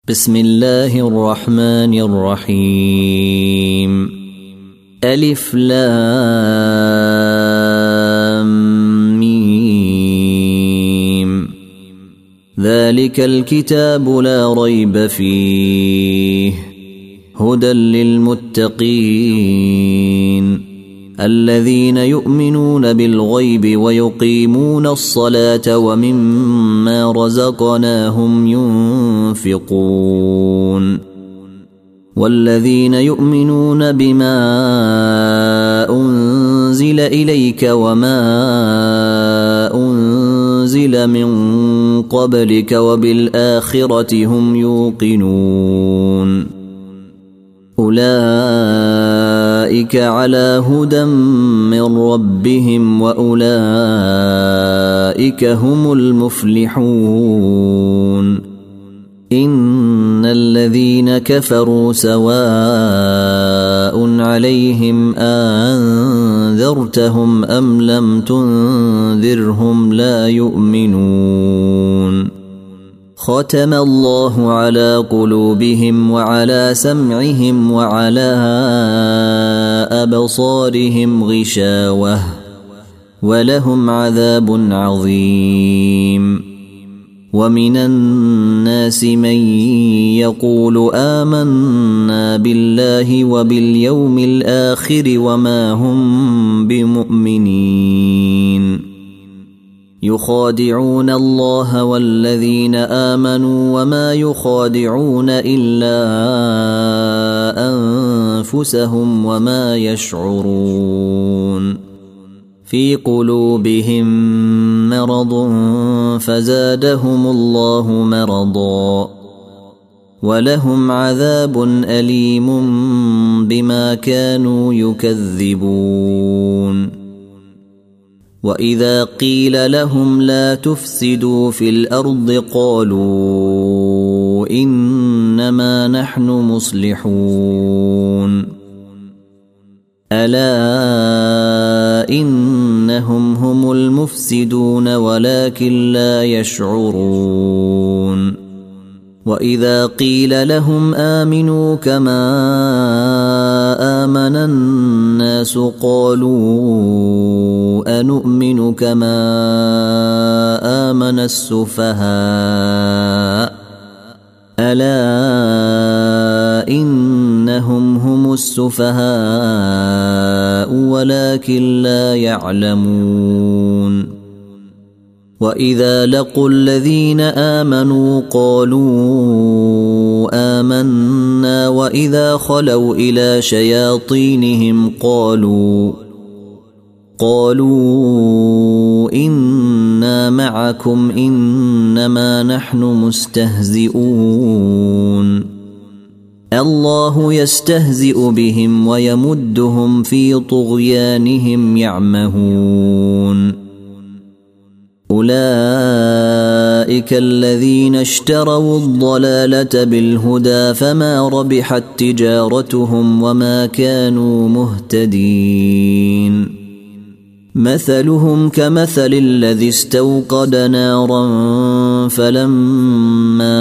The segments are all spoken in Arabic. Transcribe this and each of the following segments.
بسم الله الرحمن الرحيم. ألف لام ميم. ذلك الكتاب لا ريب فيه هدى للمتقين الذين يؤمنون بالغيب ويقيمون الصلاة ومما رزقناهم ينفقون والذين يؤمنون بما أنزل إليك وما أنزل من قبلك وبالآخرة هم يوقنون أولئك على هدى من ربهم وأولئك هم المفلحون. إن الذين كفروا سواء عليهم أنذرتهم أم لم تنذرهم لا يؤمنون. ختم الله على قلوبهم وعلى سمعهم وعلى أبصارهم غشاوة ولهم عذاب عظيم. ومن الناس من يقول آمنا بالله وباليوم الآخر وما هم بمؤمنين يخادعون الله والذين آمنوا وما يخادعون إلا أنفسهم وما يشعرون. في قلوبهم مرض فزادهم الله مرضا ولهم عذاب أليم بما كانوا يكذبون. وإذا قيل لهم لا تفسدوا في الأرض قالوا إنما نحن مصلحون ألا إنهم هم المفسدون ولكن لا يشعرون. وإذا قيل لهم آمنوا كما آمن الناس قالوا أنؤمن كما آمن السفهاء ألا إنهم هم السفهاء ولكن لا يعلمون. وإذا لقوا الذين آمنوا قالوا آمنا وإذا خلوا إلى شياطينهم قالوا إنا معكم إنما نحن مستهزئون. الله يستهزئ بهم ويمدهم في طغيانهم يعمهون. أولئك الذين اشتروا الضلالة بالهدى فما ربحت تجارتهم وما كانوا مهتدين. مثلهم كمثل الذي استوقد نارا فلما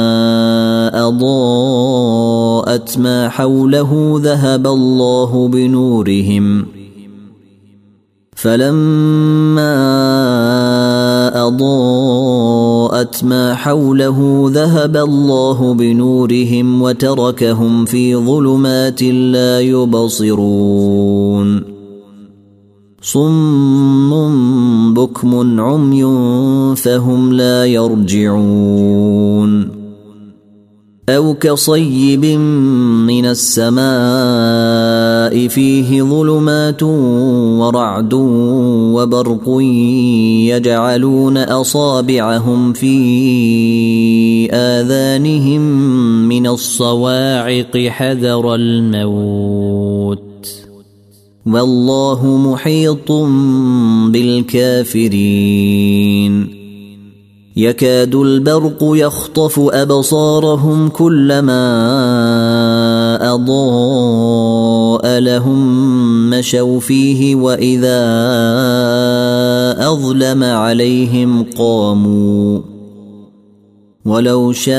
أضاءت ما حوله ذهب الله بنورهم وتركهم في ظلمات لا يبصرون. صم بكم عمي فهم لا يرجعون. أو كصيب من السماء فيه ظلمات ورعد وبرق يجعلون أصابعهم في آذانهم من الصواعق حذر الموت والله محيط بالكافرين. يكاد البرق يخطف أبصارهم كلما أضاء لهم مشوا فيه وإذا أظلم عليهم قاموا ولو شاء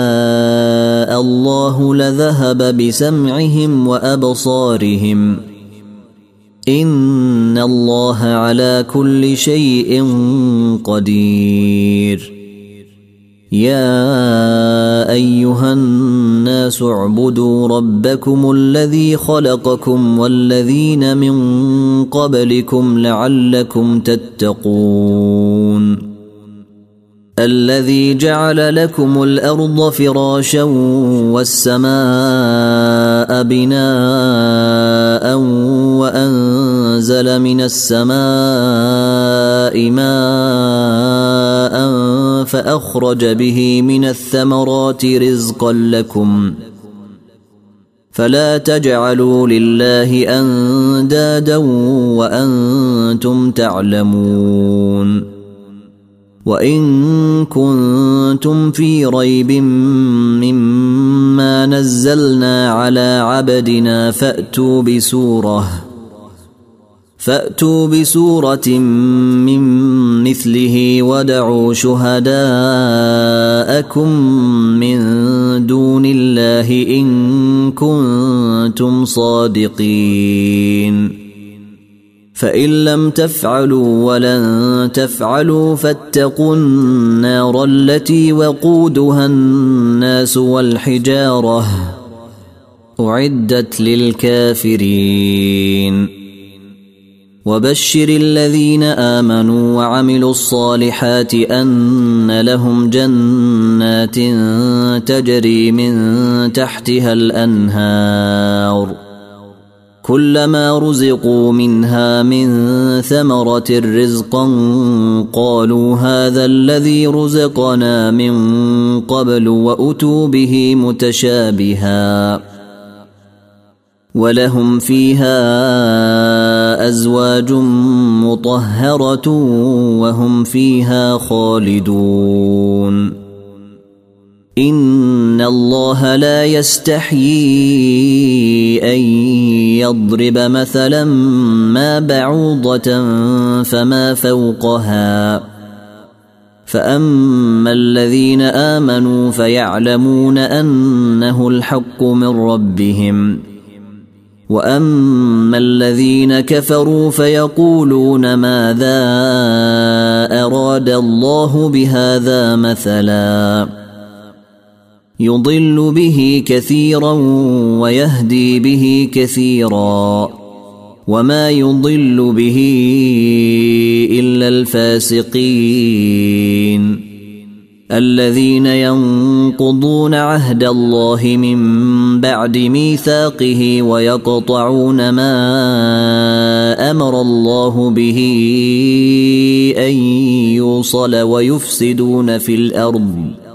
الله لذهب بسمعهم وأبصارهم إن الله على كل شيء قدير. يا أيها الناس اعبدوا ربكم الذي خلقكم والذين من قبلكم لعلكم تتقون. الذي جعل لكم الأرض فراشا والسماء بناء وأنزل من السماء ماء فأخرج به من الثمرات رزقا لكم فلا تجعلوا لله أندادا وأنتم تعلمون. وإن كنتم في ريب مما نزلنا على عبدنا فأتوا بسورة من مثله ودعوا شهداءكم من دون الله إن كنتم صادقين. فإن لم تفعلوا ولن تفعلوا فاتقوا النار التي وقودها الناس والحجارة أعدت للكافرين. وبشر الذين آمنوا وعملوا الصالحات أن لهم جنات تجري من تحتها الأنهار كلما رزقوا منها من ثمرة رزقا قالوا هذا الذي رزقنا من قبل وأتوا به متشابها ولهم فيها أزواج مطهرة وهم فيها خالدون. إن الله لا يستحيي أن يضرب مثلا ما بعوضة فما فوقها فأما الذين آمنوا فيعلمون أنه الحق من ربهم وأما الذين كفروا فيقولون ماذا أراد الله بهذا مثلا يضل به كثيرا ويهدي به كثيرا وما يضل به إلا الفاسقين الذين ينقضون عهد الله من بعد ميثاقه ويقطعون ما أمر الله به أن يوصل ويفسدون في الأرض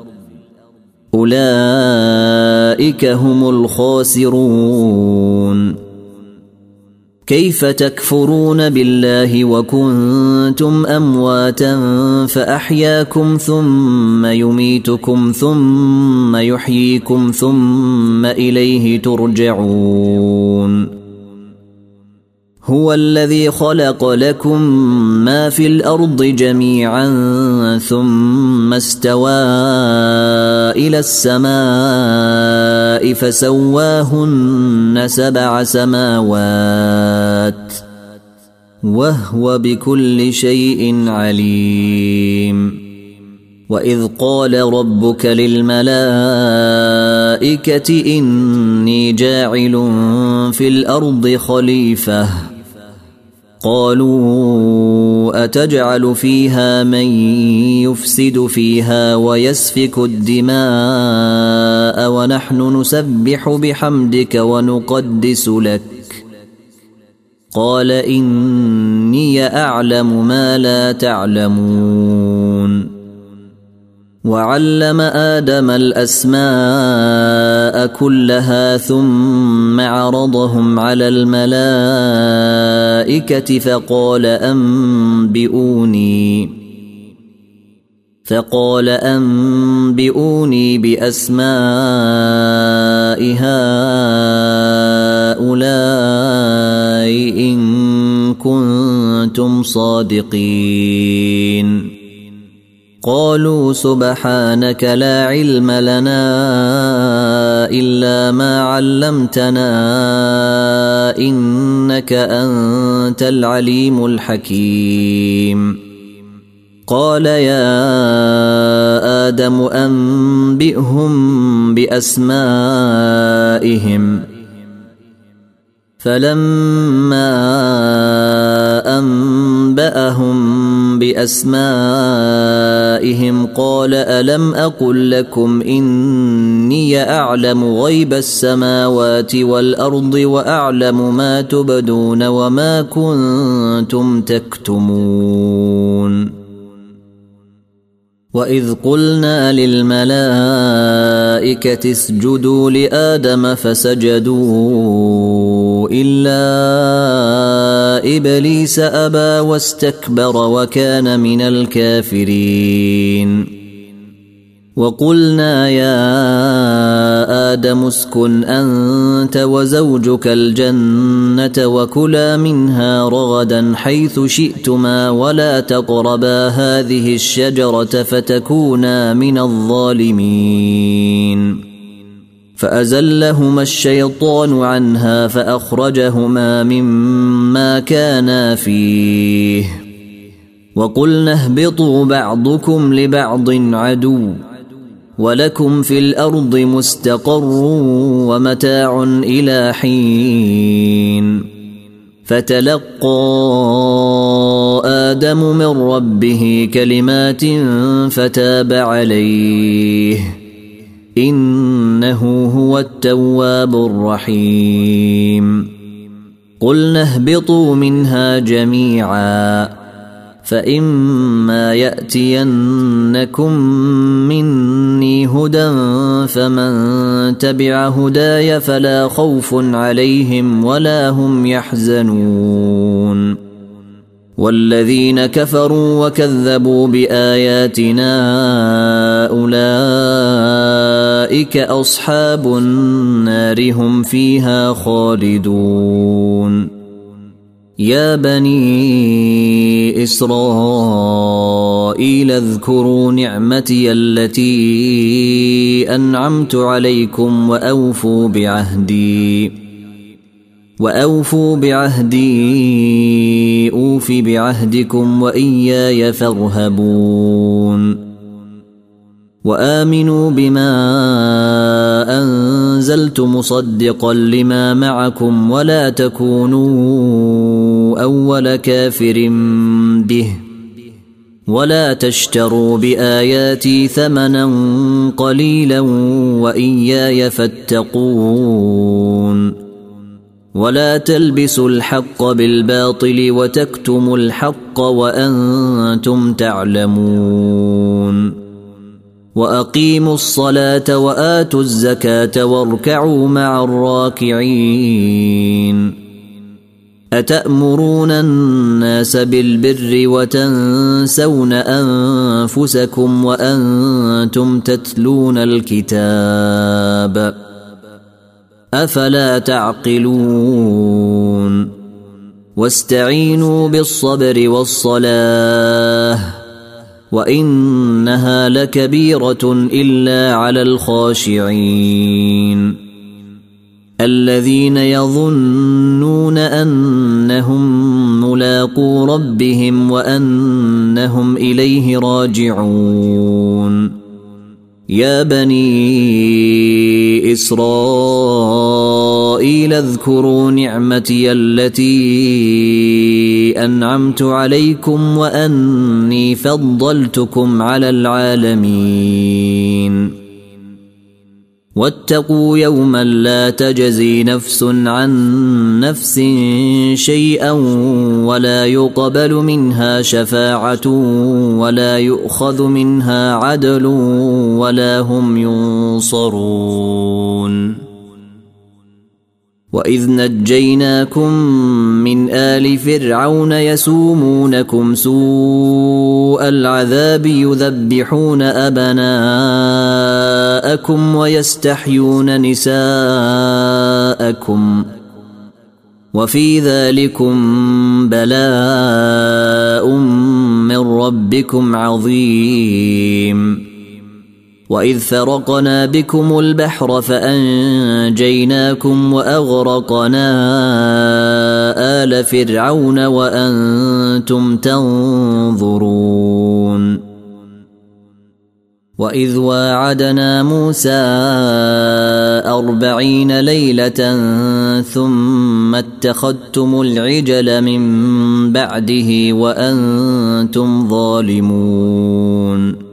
أولئك هم الخاسرون. كيف تكفرون بالله وكنتم أمواتا فأحياكم ثم يميتكم ثم يحييكم ثم إليه ترجعون. هو الذي خلق لكم ما في الأرض جميعا ثم استوى إلى السماء فسواهن 7 سماوات وهو بكل شيء عليم. وإذ قال ربك للملائكة إني جاعل في الأرض خليفة قالوا أتجعل فيها من يفسد فيها ويسفك الدماء ونحن نسبح بحمدك ونقدس لك قال إني أعلم ما لا تعلمون. وعلم آدم الأسماء كلها ثم عرضهم على الملائكة فقال أنبئوني بأسماء هؤلاء إن كنتم صادقين. قالوا سبحانك لا علم لنا إلا ما علمتنا إنك أنت العليم الحكيم قال يا آدم أنبئهم بأسمائهم فلما أنبأهم بأسمائهم قال ألم أقل لكم إني أعلم غيب السماوات والأرض وأعلم ما تبدون وما كنتم تكتمون وإذ قلنا للملائكة اسجدوا لآدم فسجدوا إلا إبليس أبى واستكبر وكان من الكافرين وقلنا يا آدم اسكن أنت وزوجك الجنة وكلا منها رغدا حيث شئتما ولا تقربا هذه الشجرة فتكونا من الظالمين فأزلهما الشيطان عنها فأخرجهما مما كانا فيه وقلنا اهبطوا بعضكم لبعض عدو ولكم في الأرض مستقر ومتاع إلى حين فتلقى آدم من ربه كلمات فتاب عليه إنه هو التواب الرحيم قلنا اهبطوا منها جميعا فإما يأتينكم مني هدى فمن تبع هداي فلا خوف عليهم ولا هم يحزنون والذين كفروا وكذبوا بآياتنا أولئك أصحاب النار هم فيها خالدون يا بني إسرائيل اذكروا نعمتي التي أنعمت عليكم وأوفوا بعهدي أوف بعهدكم وإياي فارهبون وآمنوا بما أنزلت مصدقا لما معكم ولا تكونوا أول كافر به ولا تشتروا بآياتي ثمنا قليلا وإياي فاتقون ولا تلبسوا الحق بالباطل وتكتموا الحق وأنتم تعلمون وأقيموا الصلاة وآتوا الزكاة واركعوا مع الراكعين أتأمرون الناس بالبر وتنسون أنفسكم وأنتم تتلون الكتاب أفلا تعقلون واستعينوا بالصبر والصلاة وإنها لكبيرة إلا على الخاشعين الذين يظنون أنهم ملاقو ربهم وأنهم إليه راجعون يا بني إسرائيل اذكروا نعمتي التي أنعمت عليكم وأني فضلتكم على العالمين واتقوا يوما لا تجزي نفس عن نفس شيئا ولا يقبل منها شفاعة ولا يؤخذ منها عدل ولا هم ينصرون وإذ نجيناكم من آل فرعون يسومونكم سوء العذاب يذبحون أبناءكم ويستحيون نساءكم وفي ذلكم بلاء من ربكم عظيم. وإذ فرقنا بكم البحر فأنجيناكم وأغرقنا آل فرعون وأنتم تنظرون. وإذ واعدنا موسى 40 ليلة ثم اتخذتم العجل من بعده وأنتم ظالمون.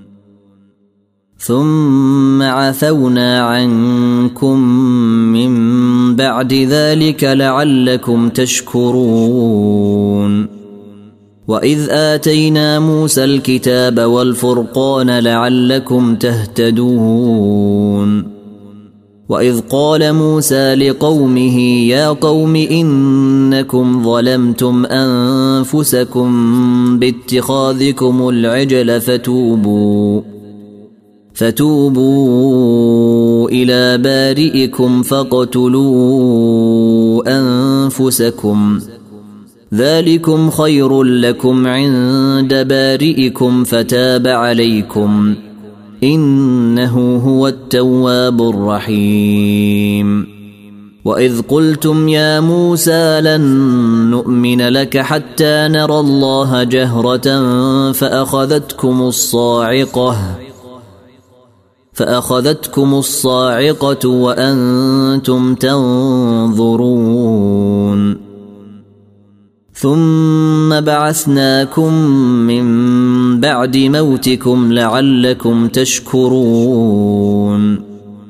ثم عفونا عنكم من بعد ذلك لعلكم تشكرون. وإذ آتينا موسى الكتاب والفرقان لعلكم تهتدون. وإذ قال موسى لقومه يا قوم إنكم ظلمتم أنفسكم باتخاذكم العجل فتوبوا إلى بارئكم فاقتلوا أنفسكم ذلكم خير لكم عند بارئكم فتاب عليكم إنه هو التواب الرحيم. وإذ قلتم يا موسى لن نؤمن لك حتى نرى الله جهرة فأخذتكم الصاعقة وأنتم تنظرون. ثم بعثناكم من بعد موتكم لعلكم تشكرون.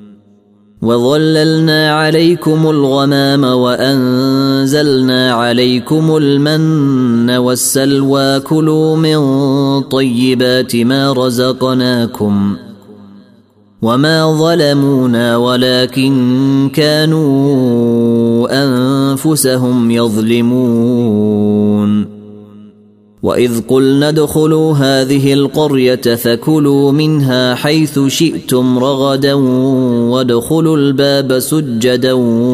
وظللنا عليكم الغمام وأنزلنا عليكم المن والسلوى كلوا من طيبات ما رزقناكم وما ظلمونا ولكن كانوا أنفسهم يظلمون. وإذ قلنا ادخلوا هذه القرية فكلوا منها حيث شئتم رغدا وادخلوا الباب سجدا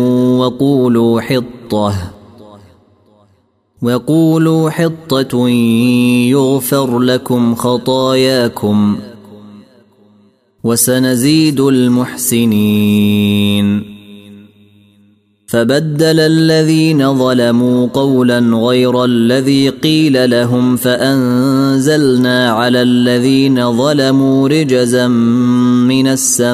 وقولوا حطة يغفر لكم خطاياكم وسنزيد المحسنين. فبدل الذين ظلموا قولا غير الذي قيل لهم فأنزلنا على الذين ظلموا رجزا من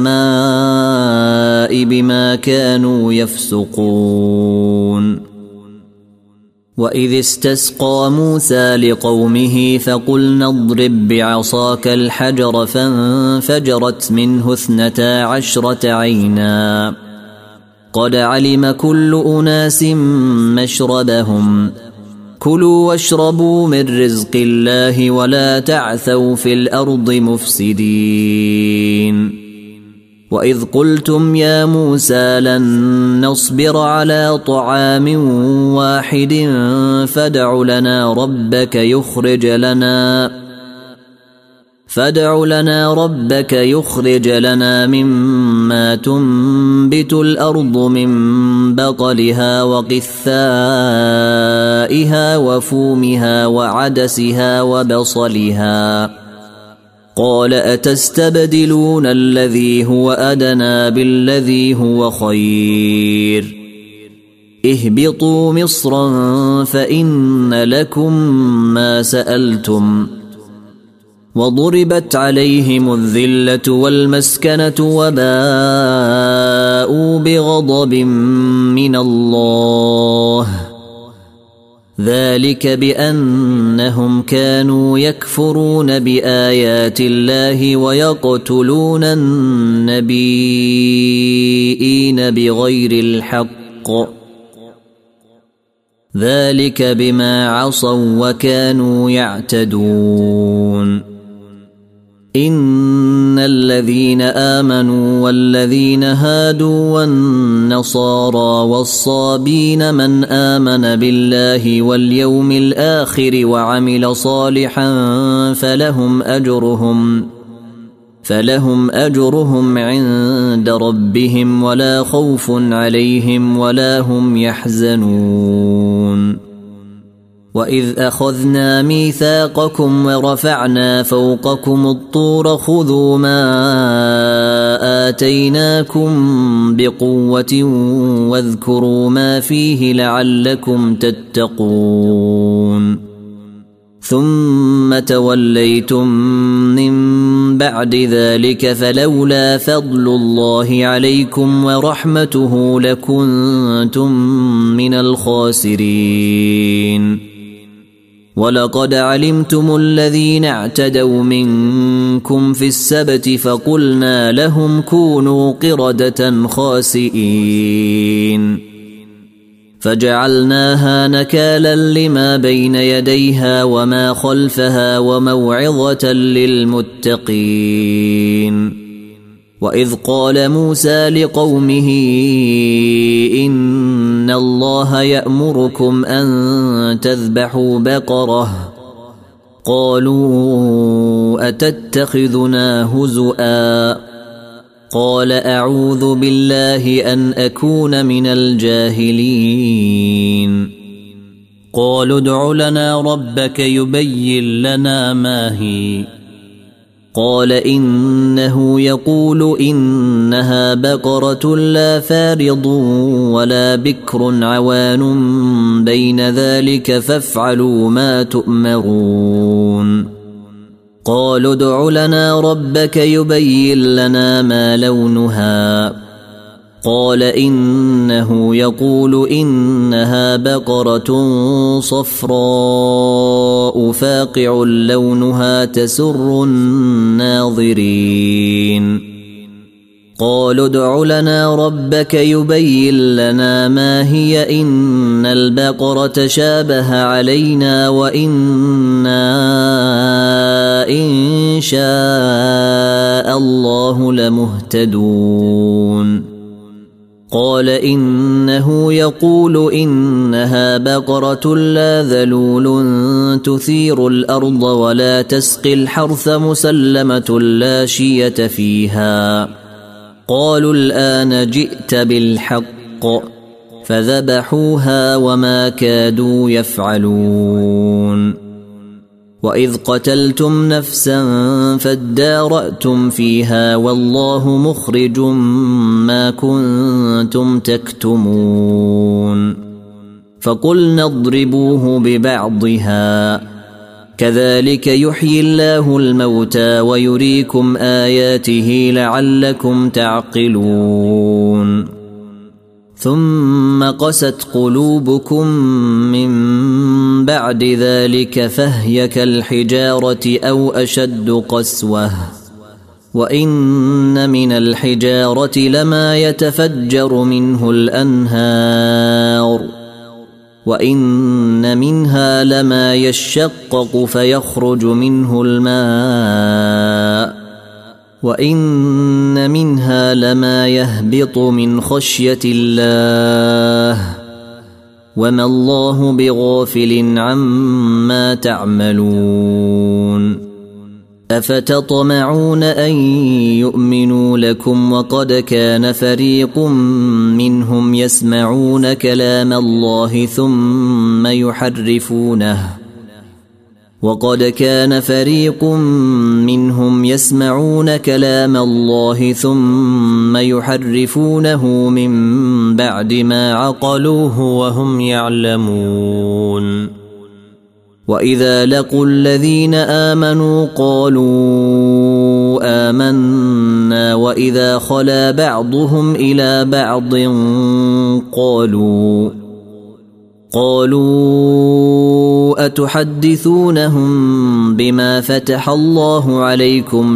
السماء بما كانوا يفسقون. وإذ استسقى موسى لقومه فقلنا اضرب بعصاك الحجر فانفجرت منه 12 عينا قد علم كل أناس مشربهم كلوا واشربوا من رزق الله ولا تعثوا في الأرض مفسدين. وإذ قلتم يا موسى لن نصبر على طعام واحد فادع لنا ربك يخرج لنا مما تنبت الأرض من بقلها وقثائها وفومها وعدسها وبصلها قال أتستبدلون الذي هو أدنى بالذي هو خير اهبطوا مصرا فإن لكم ما سألتم وضربت عليهم الذلة والمسكنة وباءوا بغضب من الله ذلك بأنهم كانوا يكفرون بآيات الله ويقتلون النبيين بغير الحق ذلك بما عصوا وكانوا يعتدون. إن الذين آمنوا والذين هادوا والنصارى والصابين من آمن بالله واليوم الآخر وعمل صالحا فلهم أجرهم عند ربهم ولا خوف عليهم ولا هم يحزنون. وإذ أخذنا ميثاقكم ورفعنا فوقكم الطور خذوا ما آتيناكم بقوة واذكروا ما فيه لعلكم تتقون ثم توليتم من بعد ذلك فلولا فضل الله عليكم ورحمته لكنتم من الخاسرين ولقد علمتم الذين اعتدوا منكم في السبت فقلنا لهم كونوا قردة خاسئين فجعلناها نكالا لما بين يديها وما خلفها وموعظة للمتقين وإذ قال موسى لقومه إن الله يأمركم أن تذبحوا بقرة قالوا أتتخذنا هزؤا قال أعوذ بالله أن أكون من الجاهلين قالوا ادع لنا ربك يبين لنا ما هي قال إنه يقول إنها بقرة لا فارض ولا بكر عوان بين ذلك فافعلوا ما تؤمرون قالوا ادع لنا ربك يبين لنا ما لونها قال إنه يقول إنها بقرة صفراء فاقع لونها تسر الناظرين قالوا ادع لنا ربك يبين لنا ما هي إن البقرة شابه علينا وإنا إن شاء الله لمهتدون قال إنه يقول إنها بقرة لا ذلول تثير الأرض ولا تسقي الحرث مسلمة لا شية فيها قالوا الآن جئت بالحق فذبحوها وما كادوا يفعلون وإذ قتلتم نفسا فادارأتم فيها والله مخرج ما كنتم تكتمون فقلنا اضربوه ببعضها كذلك يحيي الله الموتى ويريكم آياته لعلكم تعقلون ثم قست قلوبكم من بعد ذلك فهي كالحجارة أو أشد قسوة وإن من الحجارة لما يتفجر منه الأنهار وإن منها لما يشقق فيخرج منه الماء وإن منها لما يهبط من خشية الله وما الله بغافل عما تعملون أفتطمعون أن يؤمنوا لكم وقد كان فريق منهم يسمعون كلام الله ثم يحرفونه وقد كان فريق منهم يسمعون كلام الله ثم يحرفونه من بعد ما عقلوه وهم يعلمون وإذا لقوا الذين آمنوا قالوا آمنا وإذا خلا بعضهم إلى بعض قالوا أتحدثونهم بما فتح الله عليكم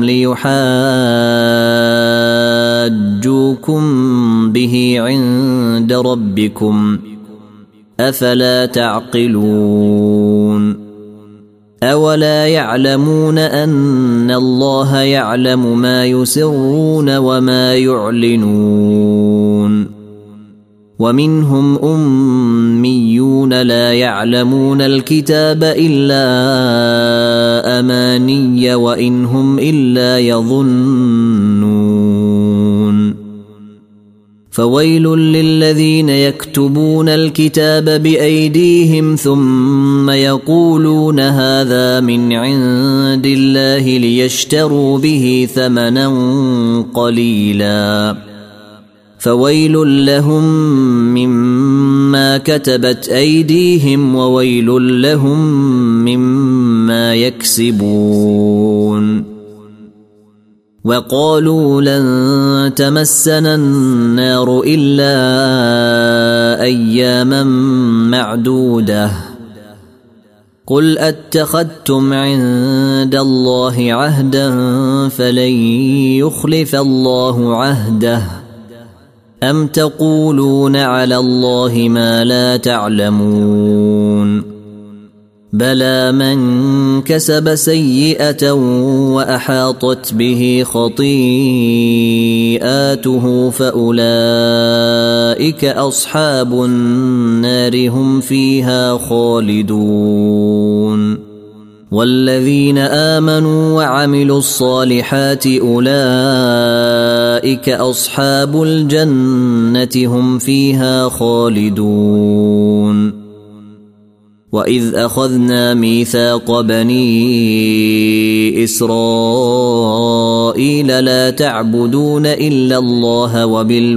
ليحاجوكم به عند ربكم أفلا تعقلون أولا يعلمون أن الله يعلم ما يسرون وما يعلنون ومنهم أميون لا يعلمون الكتاب إلا أماني وإن هم إلا يظنون فويل للذين يكتبون الكتاب بأيديهم ثم يقولون هذا من عند الله ليشتروا به ثمنا قليلا فويل لهم مما كتبت أيديهم وويل لهم مما يكسبون وقالوا لن تمسنا النار إلا أياما معدودة قل أتخذتم عند الله عهدا فلن يخلف الله عهده أم تقولون على الله ما لا تعلمون بلى من كسب سيئة وأحاطت به خطيئاته فأولئك أصحاب النار هم فيها خالدون والذين آمنوا وعملوا الصالحات أولئك أصحاب الجنة هم فيها خالدون وإذ أخذنا ميثاق بني إسرائيل لا تعبدون إلا الله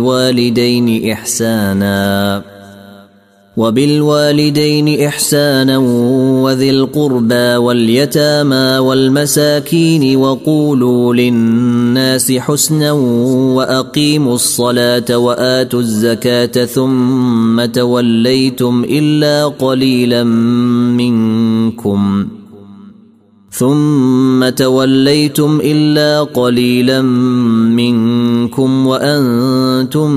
وبالوالدين إحسانا وذي القربى واليتامى والمساكين وقولوا للناس حسنا وأقيموا الصلاة وآتوا الزكاة ثم توليتم إلا قليلا منكم وأنتم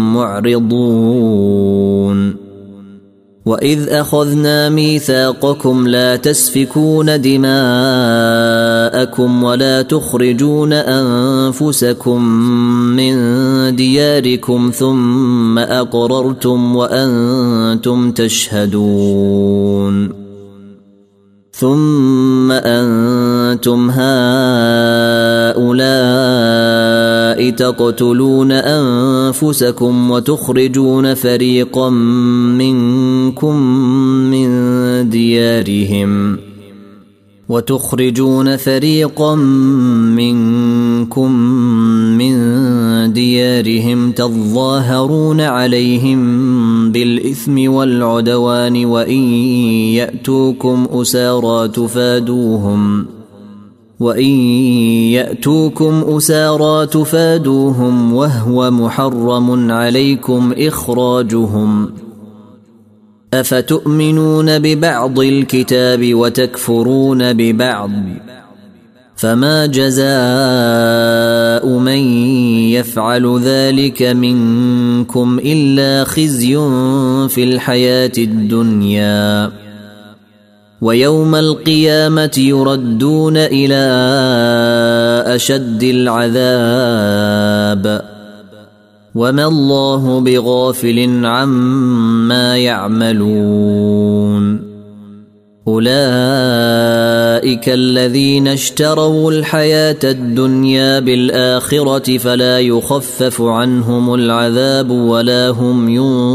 معرضون وإذ أخذنا ميثاقكم لا تسفكون دماءكم ولا تخرجون أنفسكم من دياركم ثم أقررتم وأنتم تشهدون ثم أنتم هؤلاء تقتلون أنفسكم وتخرجون فريقا منكم من ديارهم تظاهرون عليهم بالإثم والعدوان وإن يأتوكم أسارى تفادوهم وهو محرم عليكم إخراجهم أفتؤمنون ببعض الكتاب وتكفرون ببعض فما جزاء من يفعل ذلك منكم إلا خزي في الحياة الدنيا ويوم القيامة يردون إلى أشد العذاب وما الله بغافل عما يعملون أولئك الذين اشتروا الحياة الدنيا بالآخرة فلا يخفف عنهم العذاب ولا هم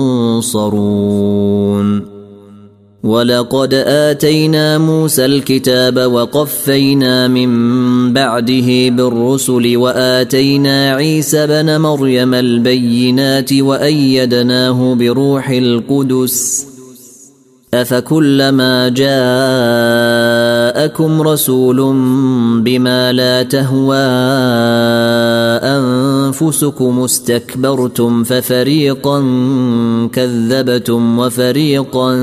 ينصرون ولقد آتينا موسى الكتاب وقفينا من بعده بالرسل وآتينا عيسى بن مريم البينات وأيدناه بروح القدس أفكلما جاءكم رسول بما لا تهوى أنفسكم استكبرتم ففريقا كذبتم وفريقا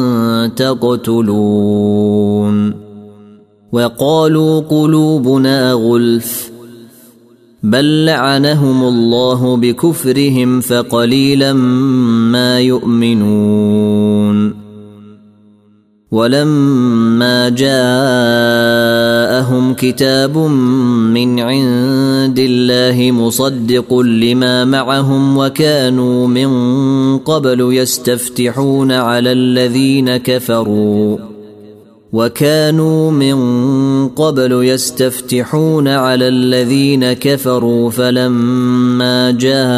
تقتلون وقالوا قلوبنا غلف بل لعنهم الله بكفرهم فقليلا ما يؤمنون ولما جاءهم كتاب من عند الله مصدق لما معهم وكانوا من قبل يستفتحون على الذين كفروا وكانوا من قبل يستفتحون على الذين كفروا فلما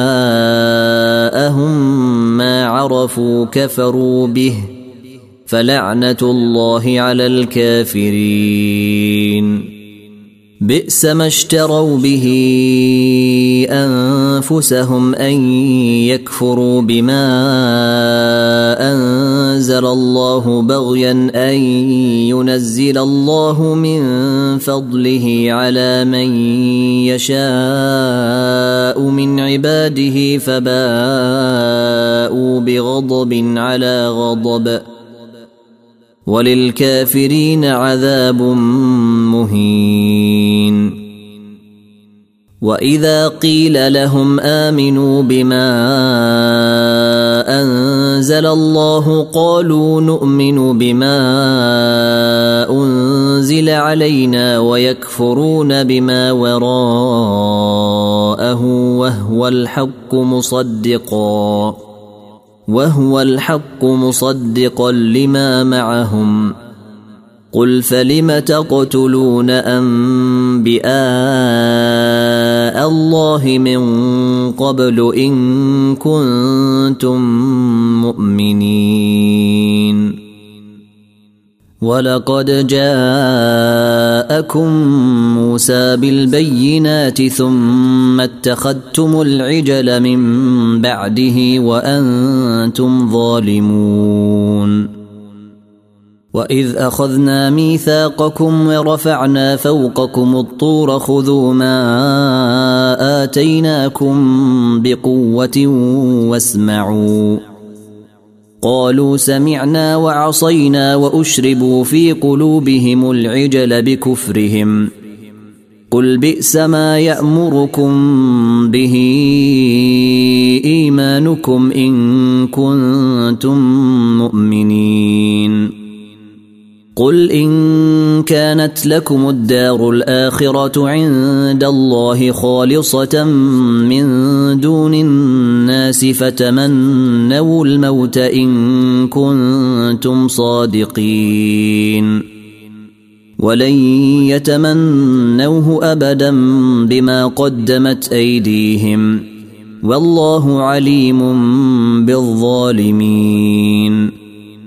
جاءهم ما عرفوا كفروا به فلعنة الله على الكافرين. بئس ما اشتروا به أنفسهم أن يكفروا بما أنزل الله بغيا أن ينزل الله من فضله على من يشاء من عباده فباءوا بغضب على غضب وللكافرين عذاب مهين. وإذا قيل لهم آمنوا بما أنزل الله قالوا نؤمن بما أنزل علينا ويكفرون بما وراءه وهو الحق مصدقا لما معهم. قل فلم تقتلون أنبياء الله من قبل إن كنتم مؤمنين. ولقد جاءكم موسى بالبينات ثم اتخذتم العجل من بعده وأنتم ظالمون. وإذ أخذنا ميثاقكم ورفعنا فوقكم الطور خذوا ما آتيناكم بقوة واسمعوا. قالوا سمعنا وعصينا وأشربوا في قلوبهم العجل بكفرهم. قل بئس ما يأمركم به إيمانكم إن كنتم مؤمنين. قل إن كانت لكم الدار الآخرة عند الله خالصة من دون الناس فتمنوا الموت إن كنتم صادقين ولن يتمنوه أبدا بما قدمت أيديهم والله عليم بالظالمين.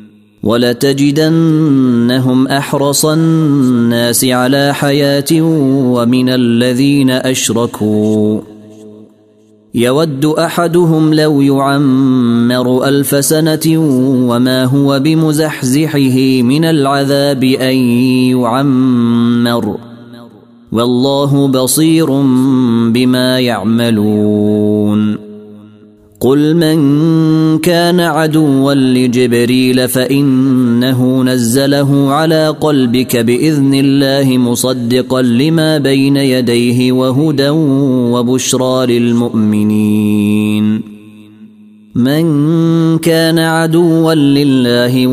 ولتجدنهم أحرص الناس على حياة ومن الذين أشركوا يود أحدهم لو يعمر 1000 سنة وما هو بمزحزحه من العذاب أن يعمر والله بصير بما يعملون. قل من كان عدوا لجبريل فإنه نزله على قلبك بإذن الله مصدقا لما بين يديه وهدى وبشرى للمؤمنين. من كان عدوا لله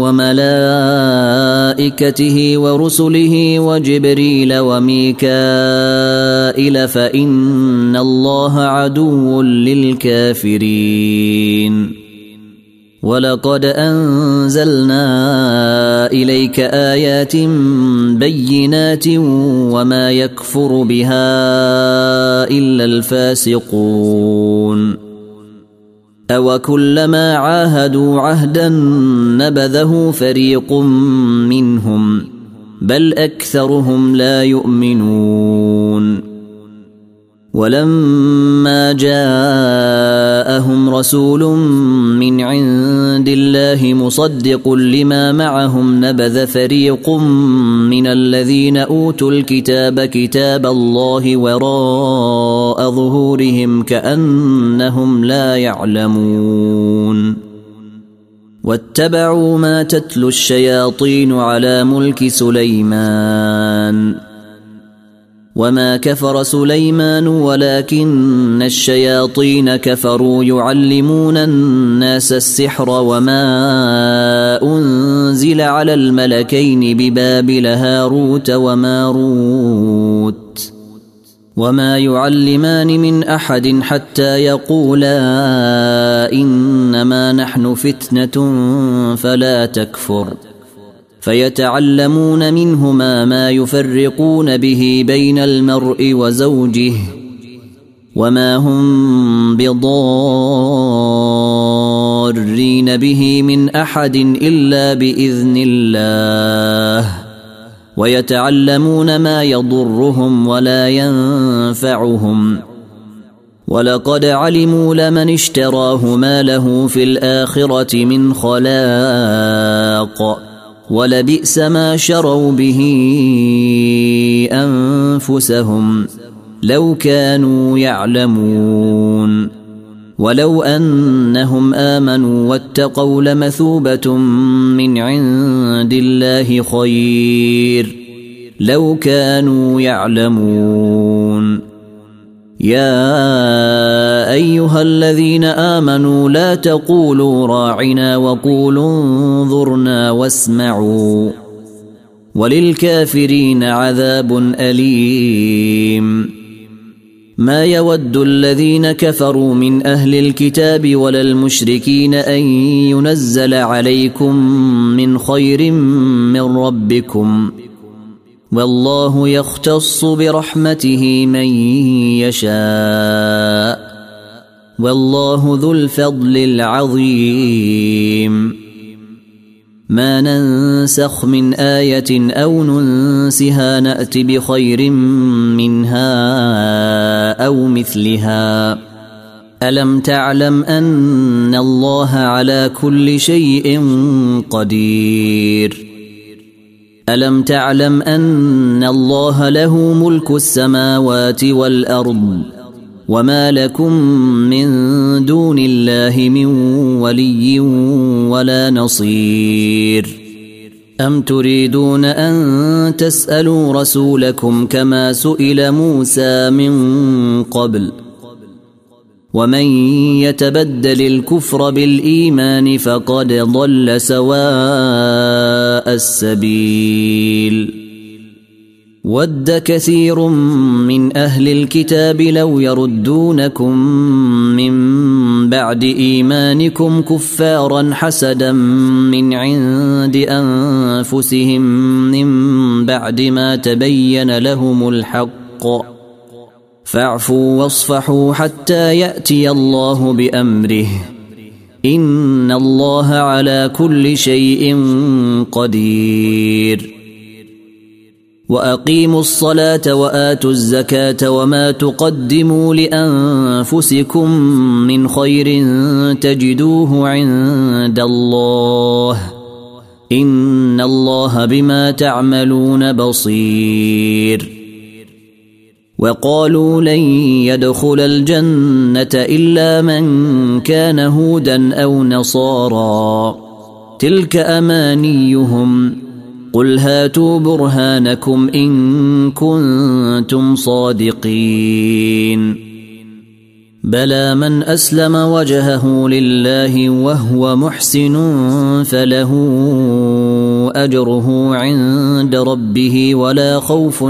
وملائكته ورسله وجبريل وميكائيل فإن الله عدو للكافرين. ولقد أنزلنا إليك آيات بينات وما يكفر بها إلا الفاسقون. أوكلما عاهدوا عهدا نبذه فريق منهم بل أكثرهم لا يؤمنون. ولما جاءهم رسول من عند الله مصدق لما معهم نبذ فريق من الذين أوتوا الكتاب كتاب الله وراء ظهورهم كأنهم لا يعلمون. واتبعوا ما تتلو الشياطين على ملك سليمان وما كفر سليمان ولكن الشياطين كفروا يعلمون الناس السحر وما أنزل على الملكين ببابل هاروت وماروت وما يعلمان من أحد حتى يقولا إنما نحن فتنة فلا تكفر فيتعلمون منهما ما يفرقون به بين المرء وزوجه وما هم بضارين به من أحد إلا بإذن الله ويتعلمون ما يضرهم ولا ينفعهم ولقد علموا لمن اشتراه ما له في الآخرة من خلاق ولبئس ما شروا به أنفسهم لو كانوا يعلمون ولو أنهم آمنوا واتقوا لمثوبة من عند الله خير لو كانوا يعلمون يا أيها الذين آمنوا لا تقولوا راعنا وقولوا انظرنا واسمعوا وللكافرين عذاب أليم ما يود الذين كفروا من أهل الكتاب ولا المشركين أن ينزل عليكم من خير من ربكم والله يختص برحمته من يشاء والله ذو الفضل العظيم ما ننسخ من آية أو ننسها نأت بخير منها أو مثلها ألم تعلم أن الله على كل شيء قدير ألم تعلم أن الله له ملك السماوات والأرض وما لكم من دون الله من ولي ولا نصير أم تريدون أن تسألوا رسولكم كما سئل موسى من قبل ومن يتبدل الكفر بالإيمان فقد ضل سواء السبيل ود كثير من أهل الكتاب لو يردونكم من بعد إيمانكم كفارا حسدا من عند أنفسهم من بعد ما تبين لهم الحق فاعفوا واصفحوا حتى يأتي الله بأمره إن الله على كل شيء قدير وأقيموا الصلاة وآتوا الزكاة وما تقدموا لأنفسكم من خير تجدوه عند الله إن الله بما تعملون بصير وقالوا لن يدخل الجنة إلا من كان هودا أو نصارى تلك أمانيهم قل هاتوا برهانكم إن كنتم صادقين بلى من أسلم وجهه لله وهو محسن فله أجره عند ربه ولا خوف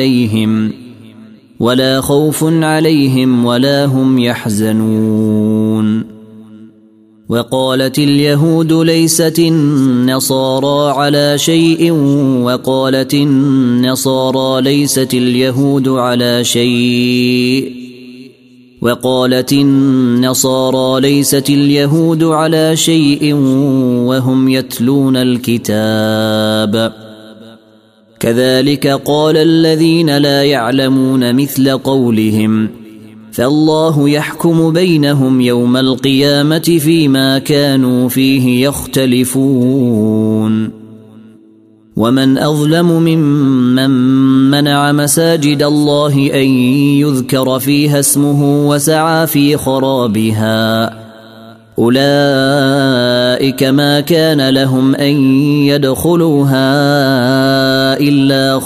عليهم ولا هم يحزنون وقالت اليهود ليست النصارى على شيء وقالت النصارى ليست اليهود على شيء وقالت النصارى ليست اليهود على شيء وهم يتلون الكتاب كذلك قال الذين لا يعلمون مثل قولهم فالله يحكم بينهم يوم القيامة فيما كانوا فيه يختلفون ومن أظلم ممن منع مساجد الله أن يذكر فيها اسمه وسعى في خرابها أولئك ما كان لهم أن يدخلوها إلا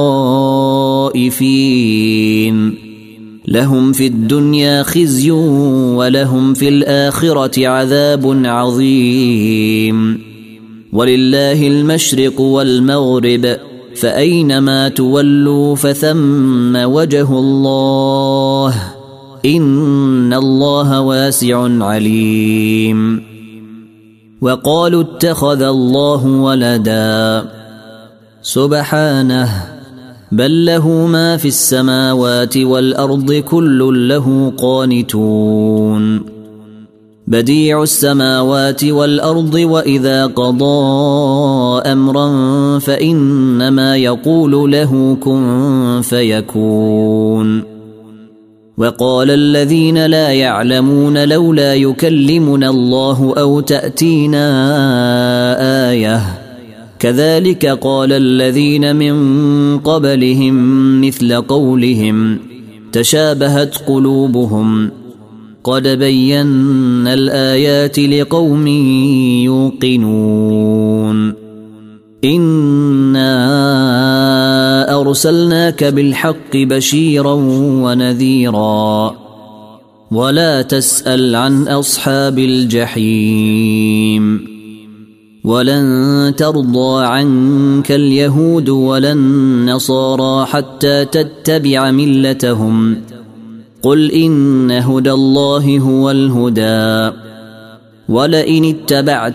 خائفين لهم في الدنيا خزي ولهم في الآخرة عذاب عظيم ولله المشرق والمغرب فأينما تولوا فثم وجه الله إن الله واسع عليم وقالوا اتخذ الله ولدا سبحانه بل له ما في السماوات والأرض كل له قانتون بديع السماوات والأرض وإذا قضى أمرا فإنما يقول له كن فيكون وقال الذين لا يعلمون لولا يكلمنا الله أو تأتينا آية كذلك قال الذين من قبلهم مثل قولهم تشابهت قلوبهم قد بينا الآيات لقوم يوقنون إنا أرسلناك بالحق بشيرا ونذيرا ولا تسأل عن أصحاب الجحيم ولن ترضى عنك اليهود ولا النصارى حتى تتبع ملتهم قل إن هدى الله هو الهدى ولئن اتبعت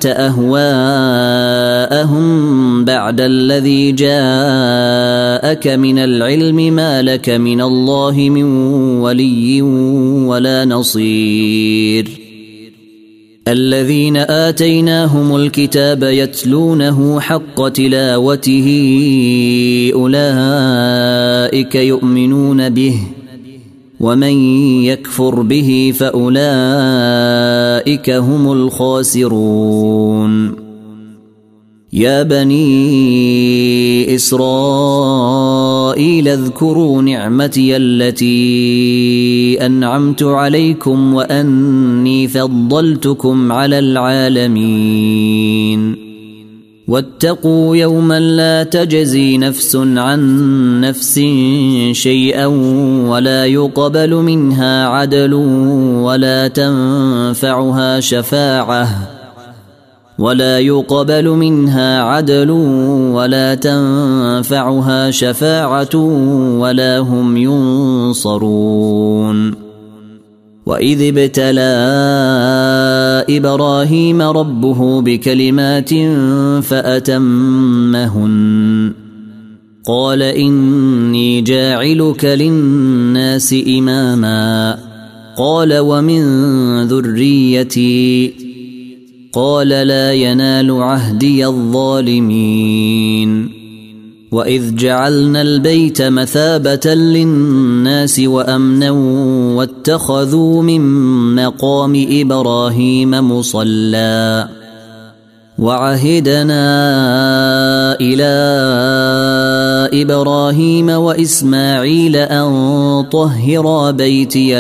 أهواءهم بعد الذي جاءك من العلم ما لك من الله من ولي ولا نصير الذين آتيناهم الكتاب يتلونه حق تلاوته أولئك يؤمنون به ومن يكفر به فأولئك هم الخاسرون يا بني إسرائيل اذكروا نعمتي التي أنعمت عليكم وأني فضلتكم على العالمين واتقوا يوما لا تجزي نفس عن نفس شيئا ولا يقبل منها عدل ولا تنفعها شفاعة ولا هم ينصرون وإذ ابتلى إبراهيم ربه بكلمات فأتمهن قال إني جاعلك للناس إماما قال ومن ذريتي قال لا ينال عهدي الظالمين وإذ جعلنا البيت مثابة للناس وأمنا واتخذوا من مقام إبراهيم مصلى وعهدنا إلى إبراهيم وإسماعيل أن طهرا بيتي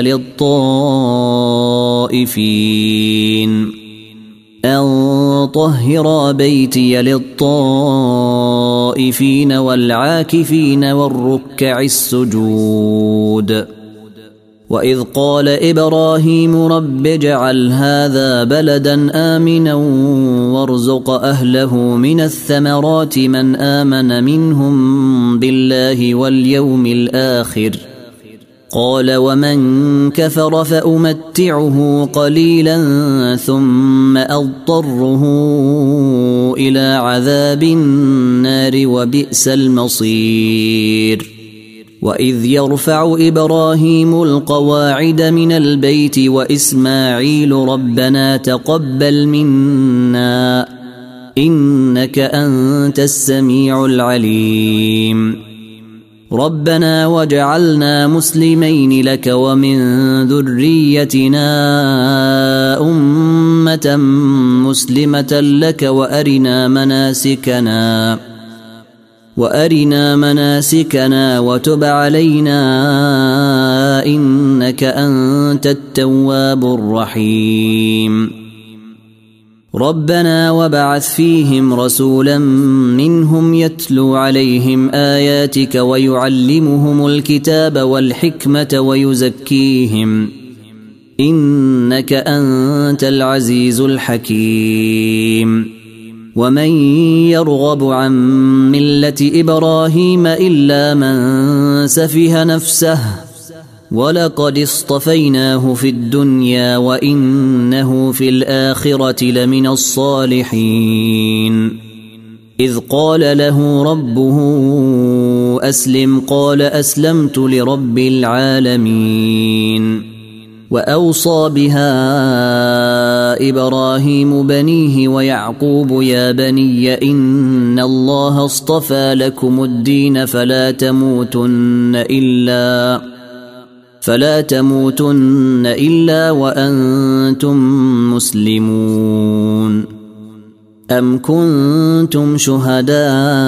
للطائفين والعاكفين والركع السجود وإذ قال إبراهيم رب اجعل هذا بلدا آمنا وارزق أهله من الثمرات من آمن منهم بالله واليوم الآخر قال ومن كفر فأمتعه قليلا ثم أضطره إلى عذاب النار وبئس المصير وإذ يرفع إبراهيم القواعد من البيت وإسماعيل ربنا تقبل منا إنك أنت السميع العليم ربنا وجعلنا مسلمين لك ومن ذريتنا أمة مسلمة لك وأرنا مناسكنا وتب علينا إنك أنت التواب الرحيم ربنا وابعث فيهم رسولا منهم يتلو عليهم آياتك ويعلمهم الكتاب والحكمة ويزكيهم إنك أنت العزيز الحكيم ومن يرغب عن ملة إبراهيم إلا من سفه نفسه ولقد اصطفيناه في الدنيا وإنه في الآخرة لمن الصالحين إذ قال له ربه أسلم قال أسلمت لرب العالمين وأوصى بها إبراهيم بنيه ويعقوب يا بني إن الله اصطفى لكم الدين فلا تموتن إلا وأنتم مسلمون أم كنتم شهداء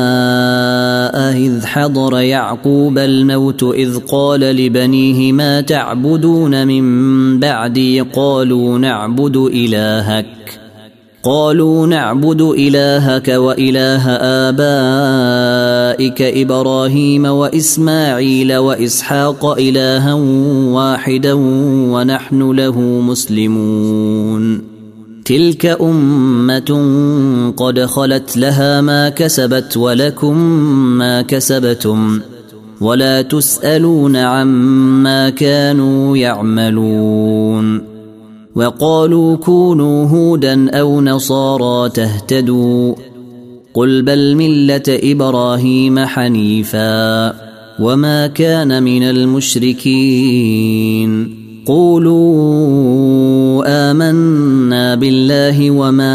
إذ حضر يعقوب الموت إذ قال لبنيه ما تعبدون من بعدي قالوا نعبد إلهك وإله آبائك إبراهيم وإسماعيل وإسحاق إلها واحدا ونحن له مسلمون تلك أمة قد خلت لها ما كسبت ولكم ما كسبتم ولا تسألون عما كانوا يعملون وقالوا كونوا هودا أو نصارى تهتدوا قل بل ملة إبراهيم حنيفا وما كان من المشركين قولوا آمنا بالله وما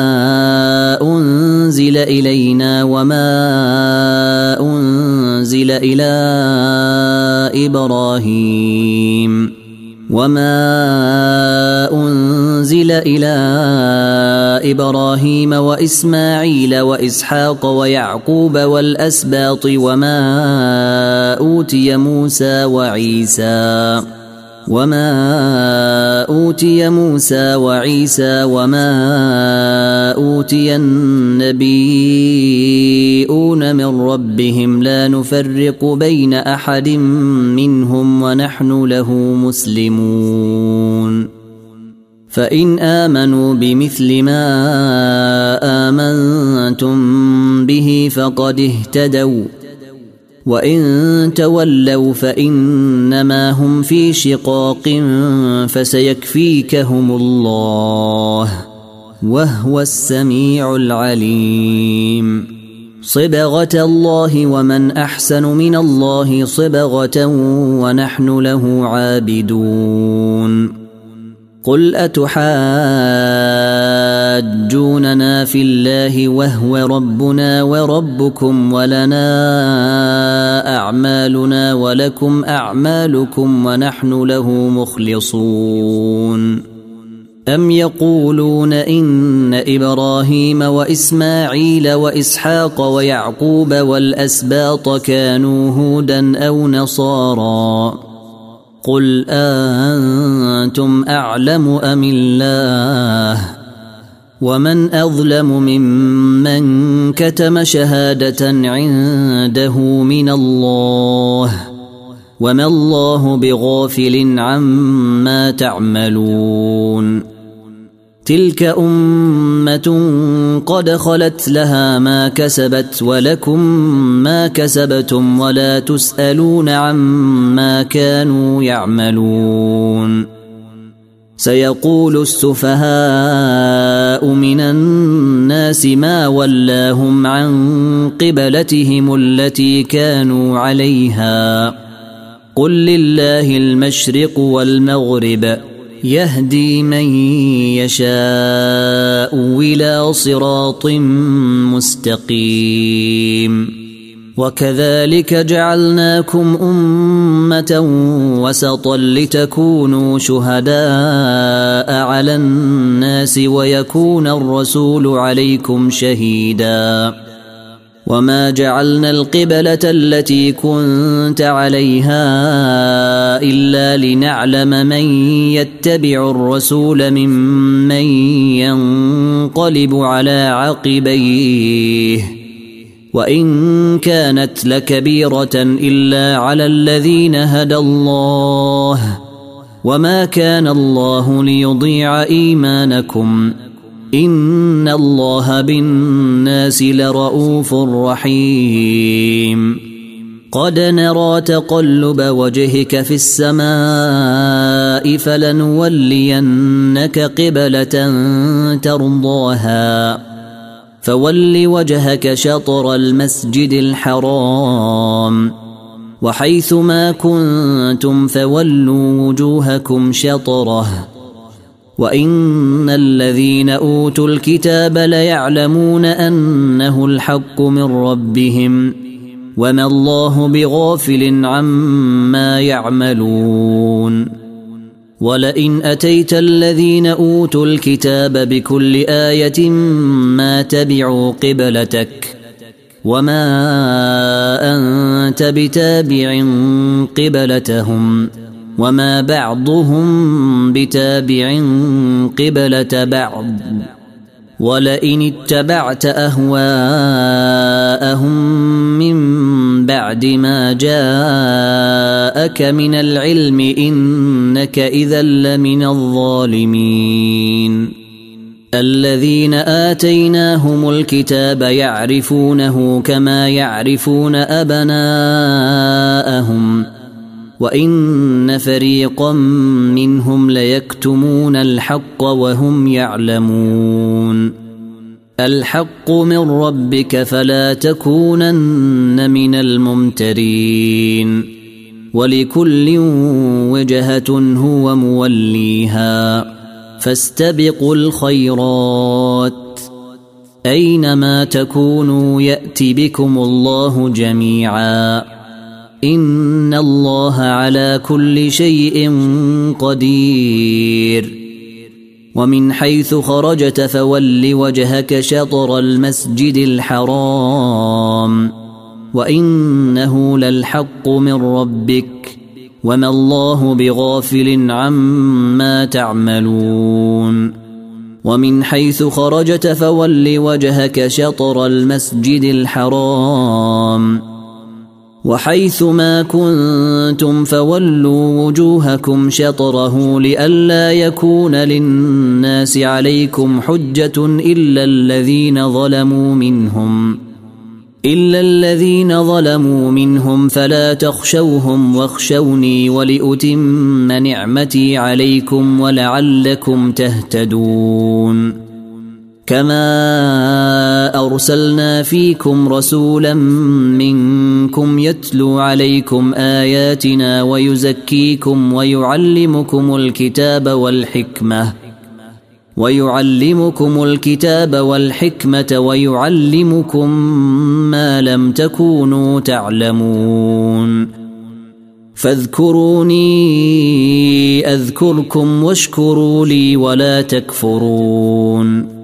أنزل إلينا وما أنزل إلى إبراهيم وإسماعيل وإسحاق ويعقوب والأسباط وما أوتي موسى وعيسى وما أوتي النبيون من ربهم لا نفرق بين أحد منهم ونحن له مسلمون فإن آمنوا بمثل ما آمنتم به فقد اهتدوا وإن تولوا فإنما هم في شقاق فسيكفيكهم الله وهو السميع العليم صبغة الله ومن أحسن من الله صبغة ونحن له عابدون قل أتحاجوننا في الله وهو ربنا وربكم ولنا أعمالنا ولكم أعمالكم ونحن له مخلصون أم يقولون إن إبراهيم وإسماعيل وإسحاق ويعقوب والأسباط كانوا هودا أو نصارى قل أنتم أعلم أم الله ومن أظلم ممن كتم شهادة عنده من الله وما الله بغافل عما تعملون تلك أمة قد خلت لها ما كسبت ولكم ما كسبتم ولا تسألون عما كانوا يعملون سيقول السفهاء من الناس ما ولاهم عن قبلتهم التي كانوا عليها قل لله المشرق والمغرب يهدي من يشاء إلى صراط مستقيم وكذلك جعلناكم أمة وسطا لتكونوا شهداء على الناس ويكون الرسول عليكم شهيدا وما جعلنا القبلة التي كنت عليها إلا لنعلم من يتبع الرسول ممن ينقلب على عقبيه وإن كانت لكبيرة إلا على الذين هدى الله وما كان الله ليضيع إيمانكم إن الله بالناس لرؤوف رحيم قد نرى تقلب وجهك في السماء فلنولينك قبلة ترضاها فول وجهك شطر المسجد الحرام وحيث ما كنتم فولوا وجوهكم شطره وإن الذين أوتوا الكتاب ليعلمون أنه الحق من ربهم وما الله بغافل عما يعملون ولئن أتيت الذين أوتوا الكتاب بكل آية ما تبعوا قبلتك وما أنت بتابع قبلتهم وما بعضهم بتابع قبلة بعض ولئن اتبعت أهواءهم من بعد ما جاءك من العلم إنك إذا لمن الظالمين الذين آتيناهم الكتاب يعرفونه كما يعرفون أبناءهم وإن فريقا منهم ليكتمون الحق وهم يعلمون الحق من ربك فلا تكونن من الممترين ولكل وجهة هو موليها فاستبقوا الخيرات أينما تكونوا يأتي بكم الله جميعا إن الله على كل شيء قدير ومن حيث خرجت فول وجهك شطر المسجد الحرام وإنه للحق من ربك وما الله بغافل عما تعملون ومن حيث خرجت فول وجهك شطر المسجد الحرام وحيث ما كنتم فولوا وجوهكم شطره لئلا يكون للناس عليكم حجة إلا الذين ظلموا منهم فلا تخشوهم واخشوني ولأتم نعمتي عليكم ولعلكم تهتدون كما أرسلنا فيكم رسولا منكم يتلو عليكم آياتنا ويزكيكم ويعلمكم الكتاب والحكمة ويعلمكم ما لم تكونوا تعلمون فاذكروني أذكركم واشكروا لي ولا تكفرون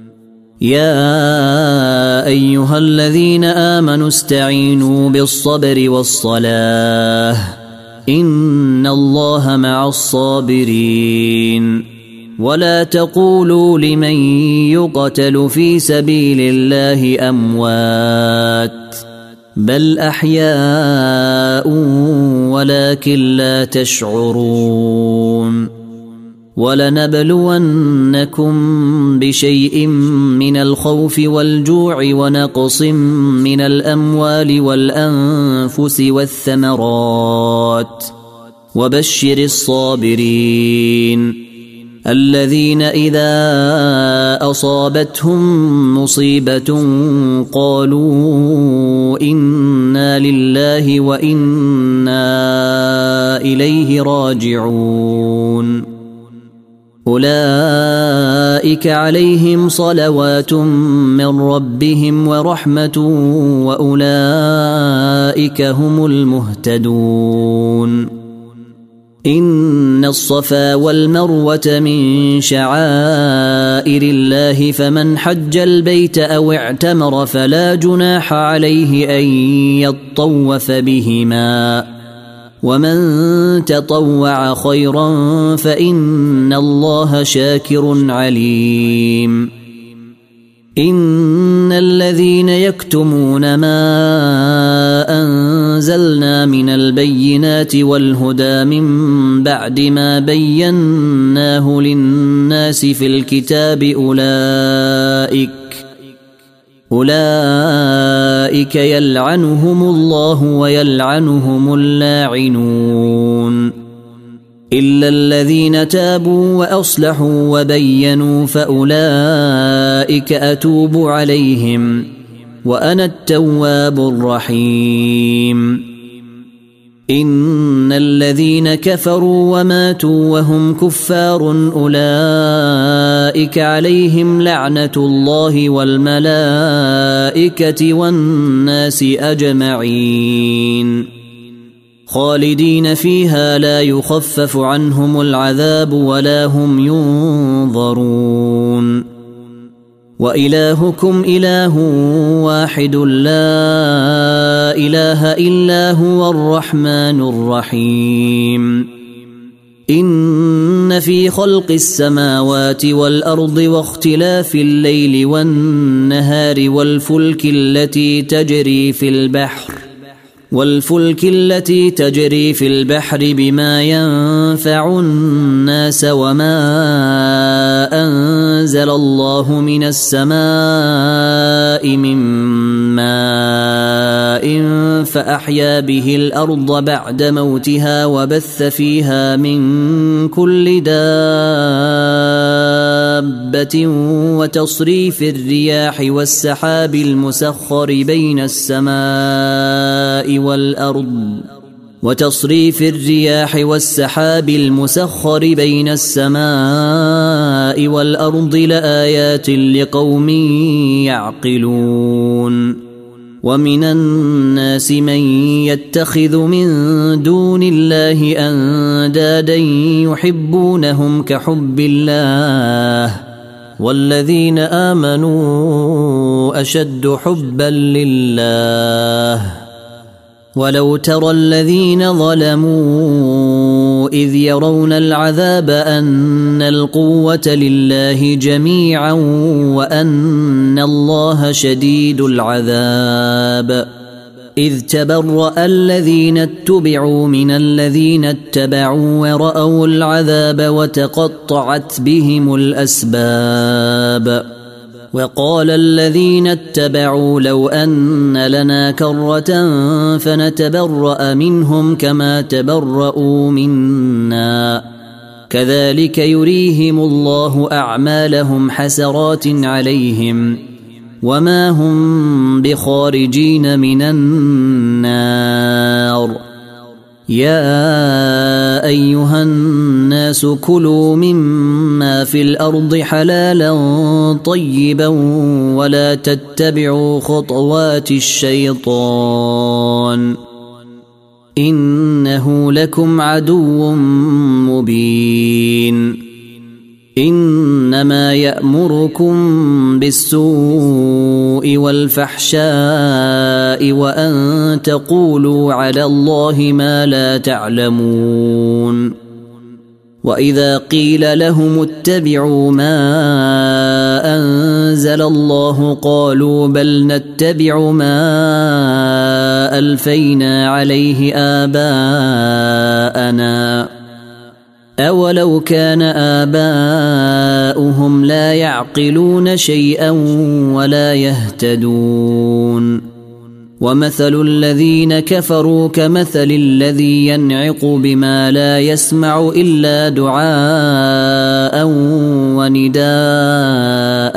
يا أيها الذين آمنوا استعينوا بالصبر والصلاة إن الله مع الصابرين ولا تقولوا لمن يقتل في سبيل الله أموات بل أحياء ولكن لا تشعرون ولنبلونكم بشيء من الخوف والجوع ونقص من الأموال والأنفس والثمرات وبشر الصابرين الذين إذا أصابتهم مصيبة قالوا إنا لله وإنا إليه راجعون أولئك عليهم صلوات من ربهم ورحمة وأولئك هم المهتدون إن الصفا والمروة من شعائر الله فمن حج البيت أو اعتمر فلا جناح عليه أن يطوف بهما ومن تطوع خيرا فإن الله شاكر عليم إن الذين يكتمون ما أنزلنا من البينات والهدى من بعد ما بيناه للناس في الكتاب أولئك يلعنهم الله ويلعنهم اللاعنون إلا الذين تابوا وأصلحوا وبينوا فأولئك أتوب عليهم وأنا التواب الرحيم. إن الذين كفروا وماتوا وهم كفار أولئك عليهم لعنة الله والملائكة والناس أجمعين خالدين فيها لا يخفف عنهم العذاب ولا هم ينظرون. وإلهكم إله واحد لا إله إلا هو الرحمن الرحيم. إن في خلق السماوات والأرض واختلاف الليل والنهار والفلك التي تجري في البحر بما ينفع الناس وما أنزل الله من السماء من ماء فأحيا به الأرض بعد موتها وبث فيها من كل دابة وتصريف الرياح والسحاب المسخر بين السماء والأرض لآيات لقوم يعقلون. ومن الناس من يتخذ من دون الله أندادا يحبونهم كحب الله والذين آمنوا أشد حبا لله. ولو ترى الذين ظلموا إذ يرون العذاب أن القوة لله جميعا وأن الله شديد العذاب إذ تبرأ الذين اتبعوا من الذين اتبعوا ورأوا العذاب وتقطعت بهم الأسباب. وقال الذين اتبعوا لو أن لنا كرة فنتبرأ منهم كما تبرؤوا منا كذلك يريهم الله أعمالهم حسرات عليهم وما هم بخارجين من النار. يا أيها الناس كلوا مما في الأرض حلالا طيبا ولا تتبعوا خطوات الشيطان إنه لكم عدو مبين. إنما يأمركم بالسوء والفحشاء وأن تقولوا على الله ما لا تعلمون. وإذا قيل لهم اتبعوا ما أنزل الله قالوا بل نتبع ما ألفينا عليه آباءنا أولو كان آباؤهم لا يعقلون شيئا ولا يهتدون. ومثل الذين كفروا كمثل الذي ينعق بما لا يسمع إلا دعاء ونداء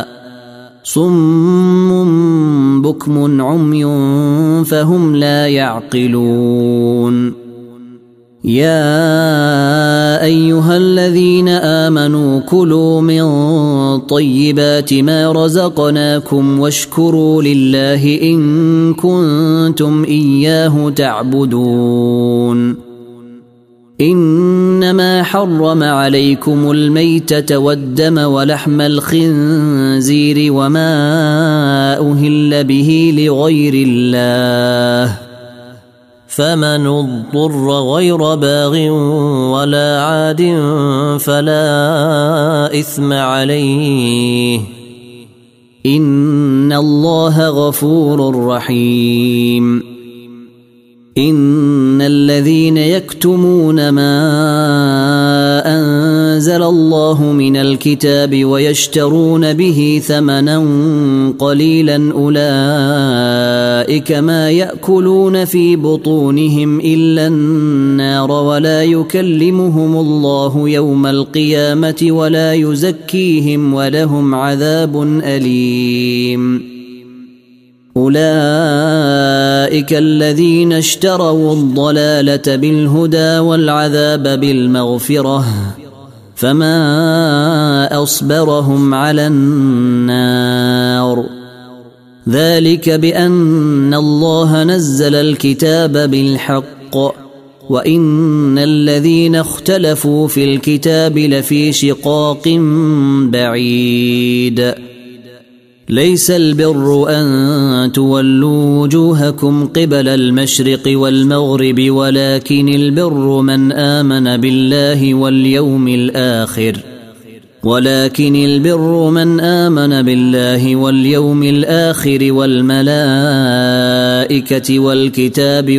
صم بكم عمي فهم لا يعقلون. يا أيها الذين آمنوا كلوا من طيبات ما رزقناكم واشكروا لله إن كنتم إياه تعبدون. إنما حرم عليكم الميتة والدم ولحم الخنزير وما أهل به لغير الله فمن اضطر غير باغ ولا عاد فلا إثم عليه إن الله غفور رحيم. إن الذين يكتمون ما أنزل أنزل الله من الكتاب ويشترون به ثمنا قليلا أولئك ما يأكلون في بطونهم إلا النار ولا يكلمهم الله يوم القيامة ولا يزكيهم ولهم عذاب أليم أولئك الذين اشتروا الضلالة بالهدى والعذاب بالمغفرة فما أصبرهم على النار ذلك بأن الله نزل الكتاب بالحق وإن الذين اختلفوا في الكتاب لفي شقاق بعيد ليس البر أن تولوا وجوهكم قبل المشرق والمغرب ولكن البر من آمن بالله واليوم الآخر والملائكة والكتاب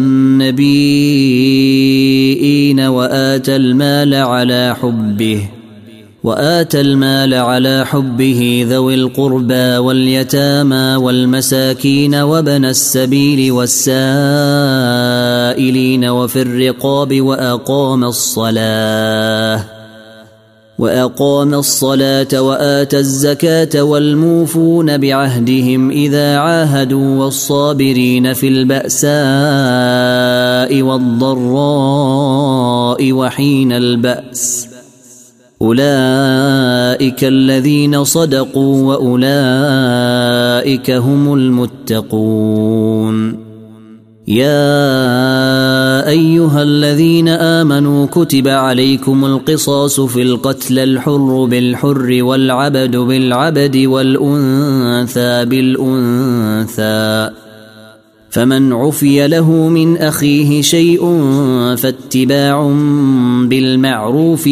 والنبيين وآتى المال على حبه ذوي القربى واليتامى والمساكين وابن السبيل والسائلين وفي الرقاب وأقام الصلاة وآتى الزكاة والموفون بعهدهم إذا عاهدوا والصابرين في البأساء والضراء وحين البأس أولئك الذين صدقوا وأولئك هم المتقون يا أيها الذين آمنوا كتب عليكم القصاص في القتل الحر بالحر والعبد بالعبد والأنثى بالأنثى فمن عفي له من أخيه شيء فاتباع بالمعروف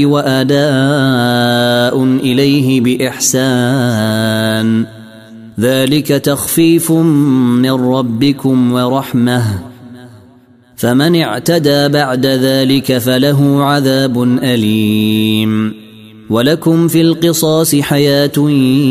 وأداء إليه بإحسان ذلك تخفيف من ربكم ورحمة فمن اعتدى بعد ذلك فله عذاب أليم ولكم في القصاص حياة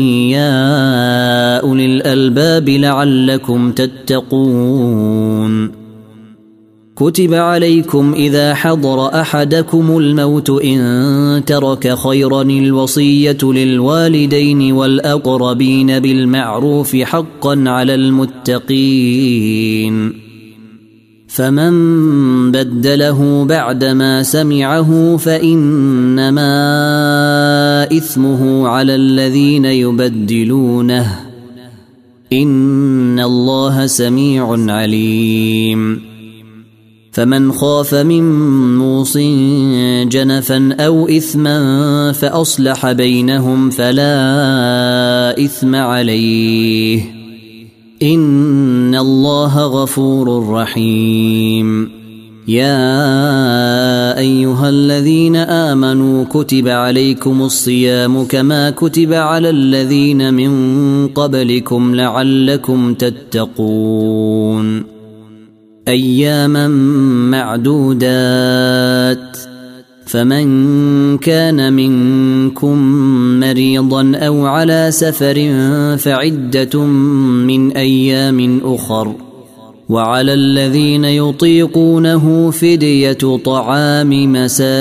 يا أولي الألباب لعلكم تتقون كتب عليكم إذا حضر أحدكم الموت إن ترك خيرا الوصية للوالدين والأقربين بالمعروف حقا على المتقين فمن بدله بعدما سمعه فإنما إثمه على الذين يبدلونه إن الله سميع عليم فمن خاف من موص جنفا أو إثما فأصلح بينهم فلا إثم عليه إن الله غفور رحيم يا أيها الذين آمنوا كتب عليكم الصيام كما كتب على الذين من قبلكم لعلكم تتقون أياما معدودات فمن كان منكم مريضا أو على سفر فعدة من أيام أخر وعلى الذين يطيقونه فدية طعام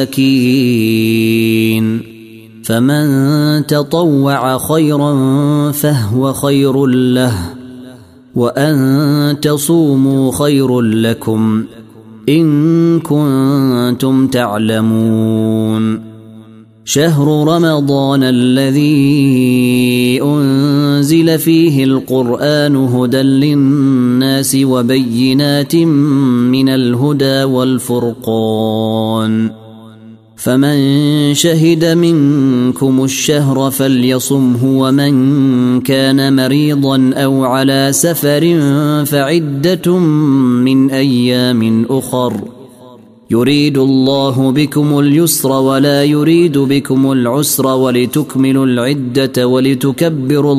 مساكين فمن تطوع خيرا فهو خير له وأن تصوموا خير لكم إن كنتم تعلمون شهر رمضان الذي أنزل فيه القرآن هدى للناس وبينات من الهدى والفرقان فمن شهد منكم الشهر فليصمه ومن كان مريضا أو على سفر فعدة من أيام أخر يريد الله بكم اليسر ولا يريد بكم العسر ولتكملوا العدة ولتكبروا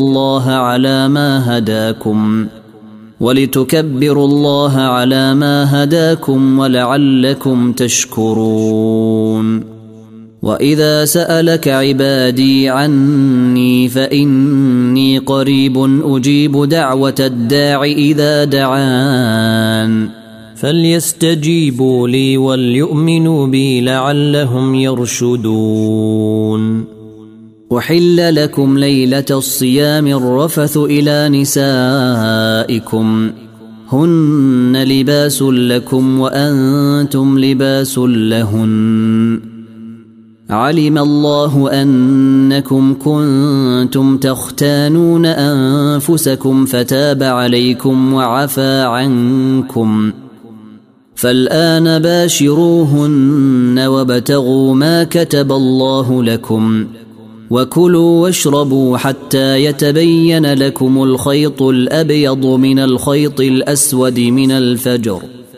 الله على ما هداكم ولعلكم تشكرون وإذا سألك عبادي عني فإني قريب أجيب دعوة الداع إذا دعان فليستجيبوا لي وليؤمنوا بي لعلهم يرشدون. أحل لكم ليلة الصيام الرفث إلى نسائكم هن لباس لكم وأنتم لباس لهن علم الله أنكم كنتم تختانون أنفسكم فتاب عليكم وعفى عنكم فالآن باشروهن وابتغوا ما كتب الله لكم وكلوا واشربوا حتى يتبين لكم الخيط الأبيض من الخيط الأسود من الفجر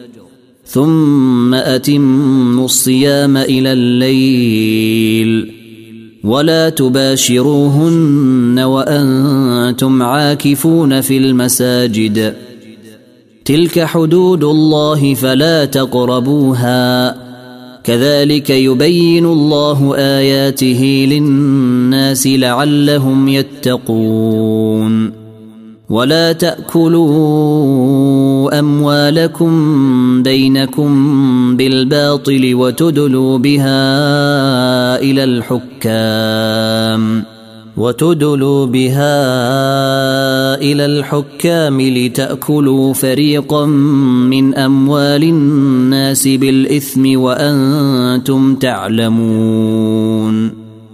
ثم أتموا الصيام إلى الليل ولا تباشروهن وأنتم عاكفون في المساجد تلك حدود الله فلا تقربوها كذلك يبين الله آياته للناس لعلهم يتقون. ولا تأكلوا أموالكم بينكم بالباطل وتدلوا بها إلى الحكام لتأكلوا فريقا من أموال الناس بالإثم وأنتم تعلمون.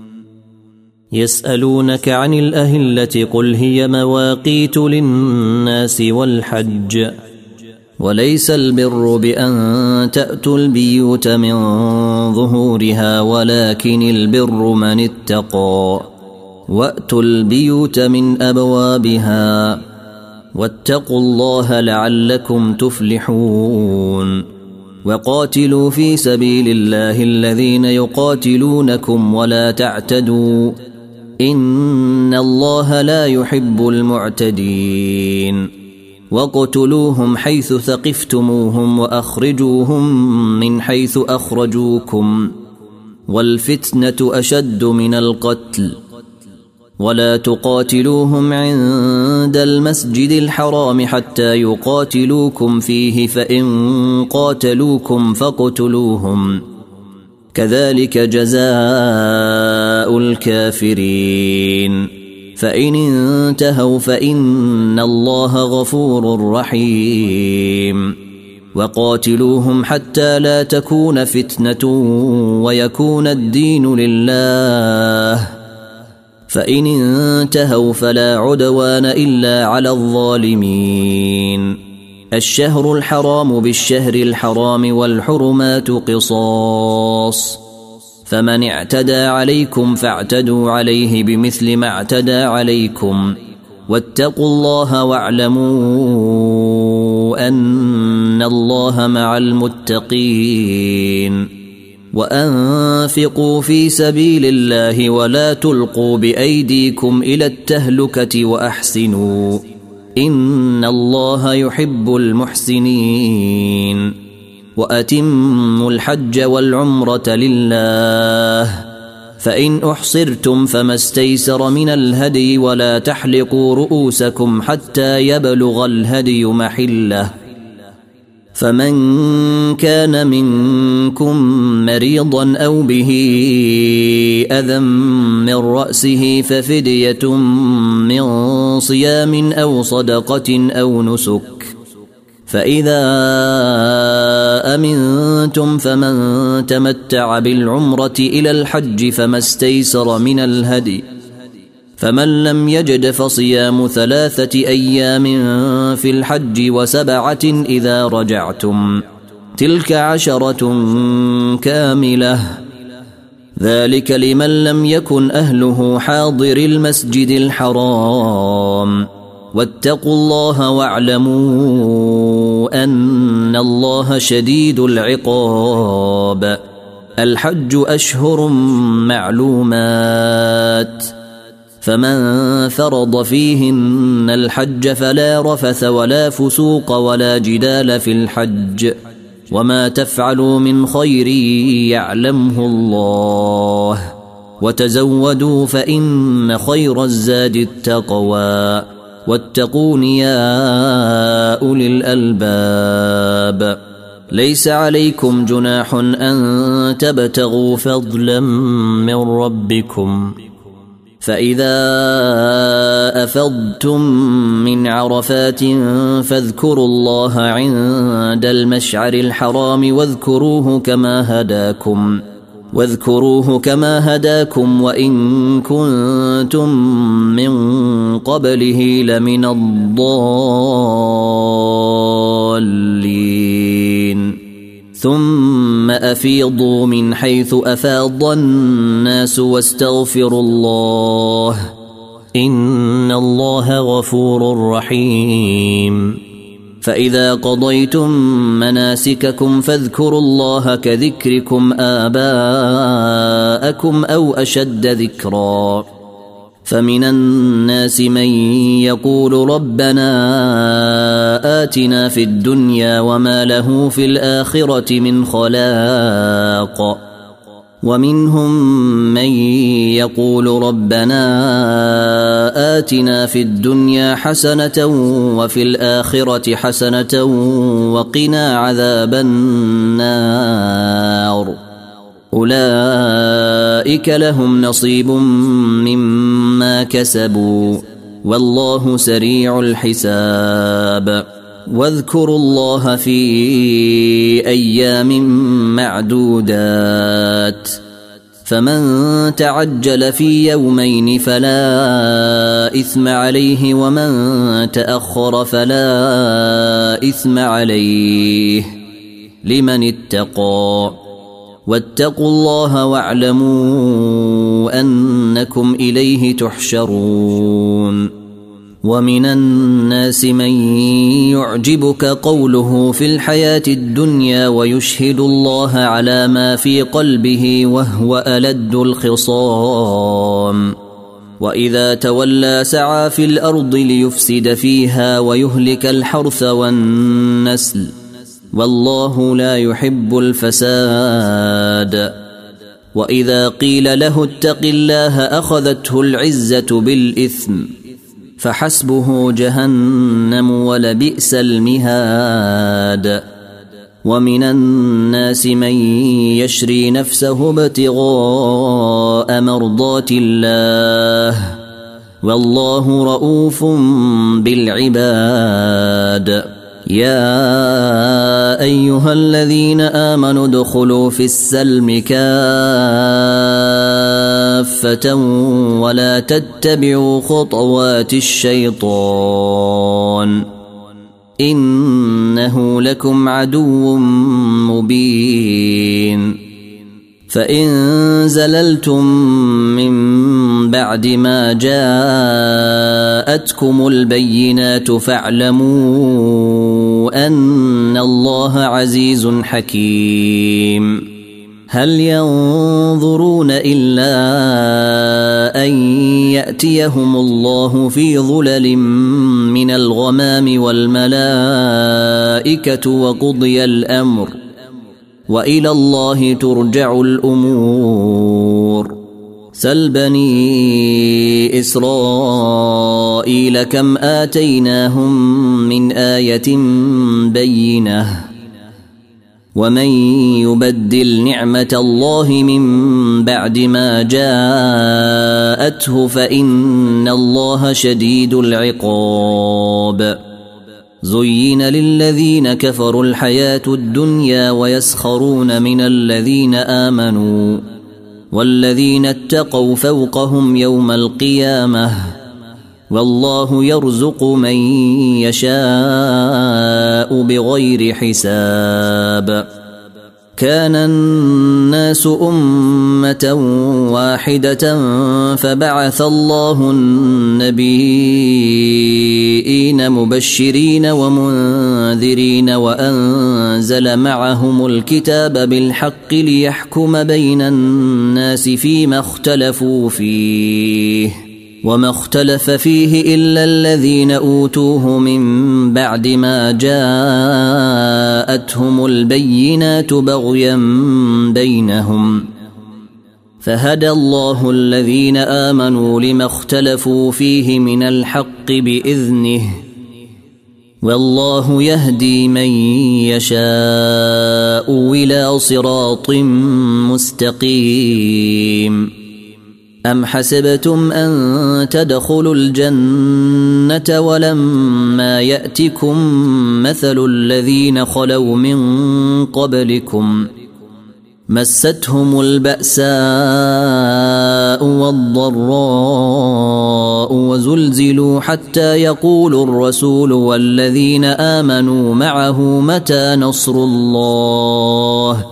يسألونك عن الأهلة قل هي مواقيت للناس والحج وليس البر بأن تأتوا البيوت من ظهورها ولكن البر من اتقى وأتوا البيوت من أبوابها واتقوا الله لعلكم تفلحون. وقاتلوا في سبيل الله الذين يقاتلونكم ولا تعتدوا إن الله لا يحب المعتدين. وقتلوهم حيث ثقفتموهم وأخرجوهم من حيث أخرجوكم والفتنة أشد من القتل ولا تقاتلوهم عند المسجد الحرام حتى يقاتلوكم فيه فإن قاتلوكم فاقتلوهم كذلك جزاء الكافرين. فإن انتهوا فإن الله غفور رحيم. وقاتلوهم حتى لا تكون فتنة ويكون الدين لله فإن انتهوا فلا عدوان إلا على الظالمين. الشهر الحرام بالشهر الحرام والحرمات قصاص فمن اعتدى عليكم فاعتدوا عليه بمثل ما اعتدى عليكم واتقوا الله واعلموا أن الله مع المتقين. وأنفقوا في سبيل الله ولا تلقوا بأيديكم إلى التهلكة وأحسنوا إن الله يحب المحسنين. وأتموا الحج والعمرة لله فإن أحصرتم فما استيسر من الهدي ولا تحلقوا رؤوسكم حتى يبلغ الهدي محله فمن كان منكم مريضا أو به أذى من رأسه ففدية من صيام أو صدقة أو نسك فإذا أمنتم فمن تمتع بالعمرة إلى الحج فما استيسر من الهدي فمن لم يجد فصيام 3 أيام في الحج و7 إذا رجعتم تلك 10 كاملة ذلك لمن لم يكن أهله حاضر المسجد الحرام واتقوا الله واعلموا أن الله شديد العقاب. الحج أشهر معلومات فمن فرض فيهن الحج فلا رفث ولا فسوق ولا جدال في الحج وما تفعلوا من خير يعلمه الله وتزودوا فإن خير الزاد التقوى واتقون يا أولي الألباب ليس عليكم جناح أن تبتغوا فضلا من ربكم فإذا أفضتم من عرفات فاذكروا الله عند المشعر الحرام واذكروه كما هداكم وإن كنتم من قبله لمن الضالين ثم أفيضوا من حيث أفاض الناس واستغفروا الله إن الله غفور رحيم فإذا قضيتم مناسككم فاذكروا الله كذكركم آباءكم أو أشد ذكرا فمن الناس من يقول ربنا آتنا في الدنيا وما له في الآخرة من خلاق ومنهم من يقول ربنا آتنا في الدنيا حسنة وفي الآخرة حسنة وقنا عذاب النار أولئك لهم نصيب مما كسبوا والله سريع الحساب واذكروا الله في أيام معدودات فمن تعجل في يومين فلا إثم عليه ومن تأخر فلا إثم عليه لمن اتقى واتقوا الله واعلموا أنكم إليه تحشرون ومن الناس من يعجبك قوله في الحياة الدنيا ويشهد الله على ما في قلبه وهو ألد الخصام وإذا تولى سعى في الأرض ليفسد فيها ويهلك الحرث والنسل والله لا يحب الفساد وإذا قيل له اتق الله أخذته العزة بالإثم فحسبه جهنم ولبئس المهاد ومن الناس من يشري نفسه ابتغاء مرضات الله والله رؤوف بالعباد يا أيها الذين آمنوا ادخلوا في السلم كافة ولا تتبعوا خطوات الشيطان إنه لكم عدو مبين فإن زللتم من بعد ما جاءتكم البينات فاعلموا أن الله عزيز حكيم هل ينظرون إلا أن يأتيهم الله في ظلل من الغمام والملائكة وقضي الأمر وإلى الله ترجع الأمور سل بني إسرائيل كم آتيناهم من آية بينة ومن يبدل نعمة الله من بعد ما جاءته فإن الله شديد العقاب زين للذين كفروا الحياة الدنيا ويسخرون من الذين آمنوا والذين اتقوا فوقهم يوم القيامة والله يرزق من يشاء بغير حساب كان الناس أمة واحدة فبعث الله النبيين مبشرين ومنذرين وأنزل معهم الكتاب بالحق ليحكم بين الناس فيما اختلفوا فيه وما اختلف فيه إلا الذين أوتوه من بعد ما جاءتهم البينات بغيا بينهم فهدى الله الذين آمنوا لما اختلفوا فيه من الحق بإذنه والله يهدي من يشاء إلى صراط مستقيم أم حسبتم أن تدخلوا الجنة ولما يأتكم مثل الذين خلوا من قبلكم مستهم البأساء والضراء وزلزلوا حتى يقول الرسول والذين آمنوا معه متى نصر الله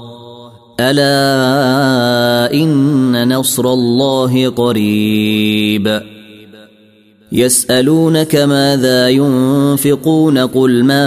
ألا إن نصر الله قريب يسألونك ماذا ينفقون قل ما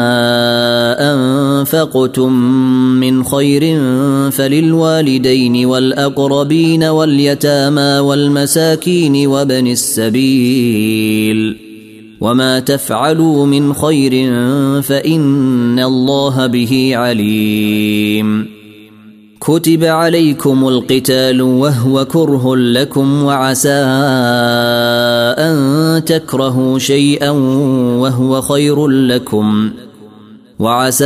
أنفقتم من خير فللوالدين والأقربين واليتامى والمساكين وابن السبيل وما تفعلوا من خير فإن الله به عليم كتب عليكم القتال وهو كره لكم وعسى أن تكرهوا شيئا وهو خير لكم وعسى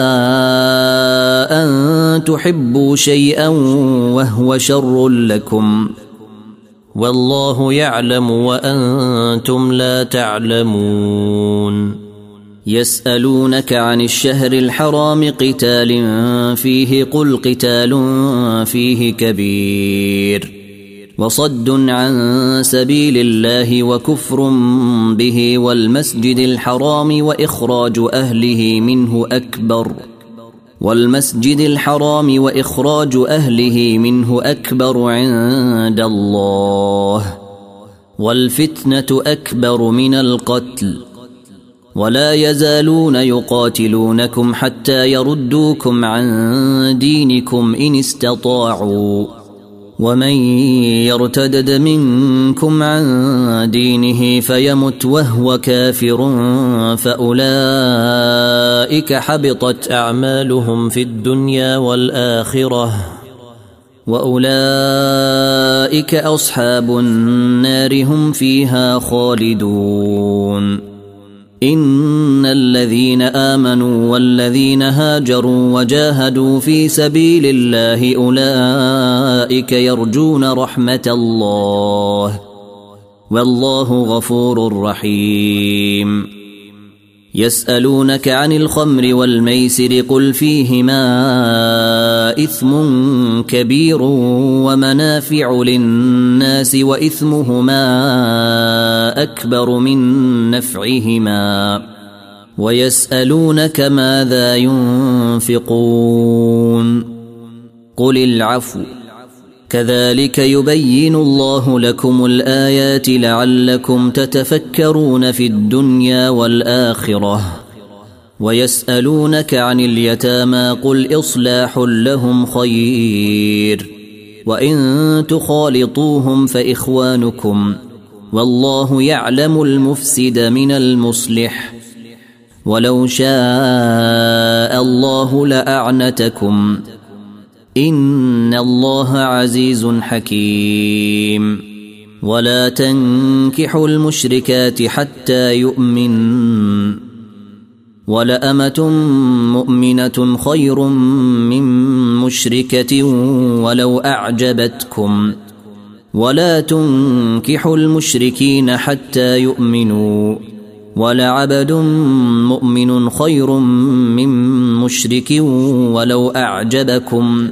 أن تحبوا شيئا وهو شر لكم والله يعلم وأنتم لا تعلمون يسألونك عن الشهر الحرام قتال فيه قل قتال فيه كبير وصد عن سبيل الله وكفر به والمسجد الحرام وإخراج أهله منه أكبر عند الله والفتنة أكبر من القتل ولا يزالون يقاتلونكم حتى يردوكم عن دينكم إن استطاعوا ومن يرتدد منكم عن دينه فيمت وهو كافر فأولئك حبطت أعمالهم في الدنيا والآخرة وأولئك أصحاب النار هم فيها خالدون إن الذين آمنوا والذين هاجروا وجاهدوا في سبيل الله أولئك يرجون رحمة الله والله غفور رحيم يسألونك عن الخمر والميسر قل فيهما إثم كبير ومنافع للناس وإثمهما أكبر من نفعهما ويسألونك ماذا ينفقون قل العفو كذلك يبين الله لكم الآيات لعلكم تتفكرون في الدنيا والآخرة ويسألونك عن اليتامى قل إصلاح لهم خير وإن تخالطوهم فإخوانكم والله يعلم المفسد من المصلح ولو شاء الله لأعنتكم إن الله عزيز حكيم ولا تنكحوا المشركات حتى يؤمن ولأمة مؤمنة خير من مشركة ولو أعجبتكم ولا تنكحوا المشركين حتى يؤمنوا ولعبد مؤمن خير من مشرك ولو أعجبكم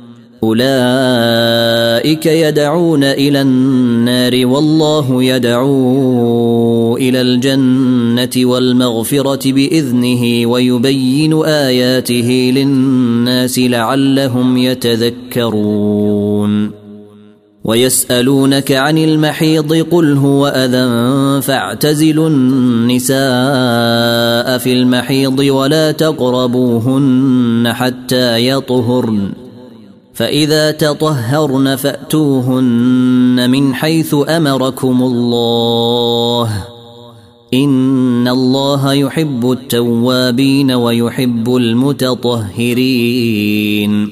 أولئك يدعون إلى النار والله يدعو إلى الجنة والمغفرة بإذنه ويبين آياته للناس لعلهم يتذكرون ويسألونك عن المحيض قل هو أذى فاعتزلوا النساء في المحيض ولا تقربوهن حتى يطهرن فإذا تطهرن فأتوهن من حيث أمركم الله إن الله يحب التوابين ويحب المتطهرين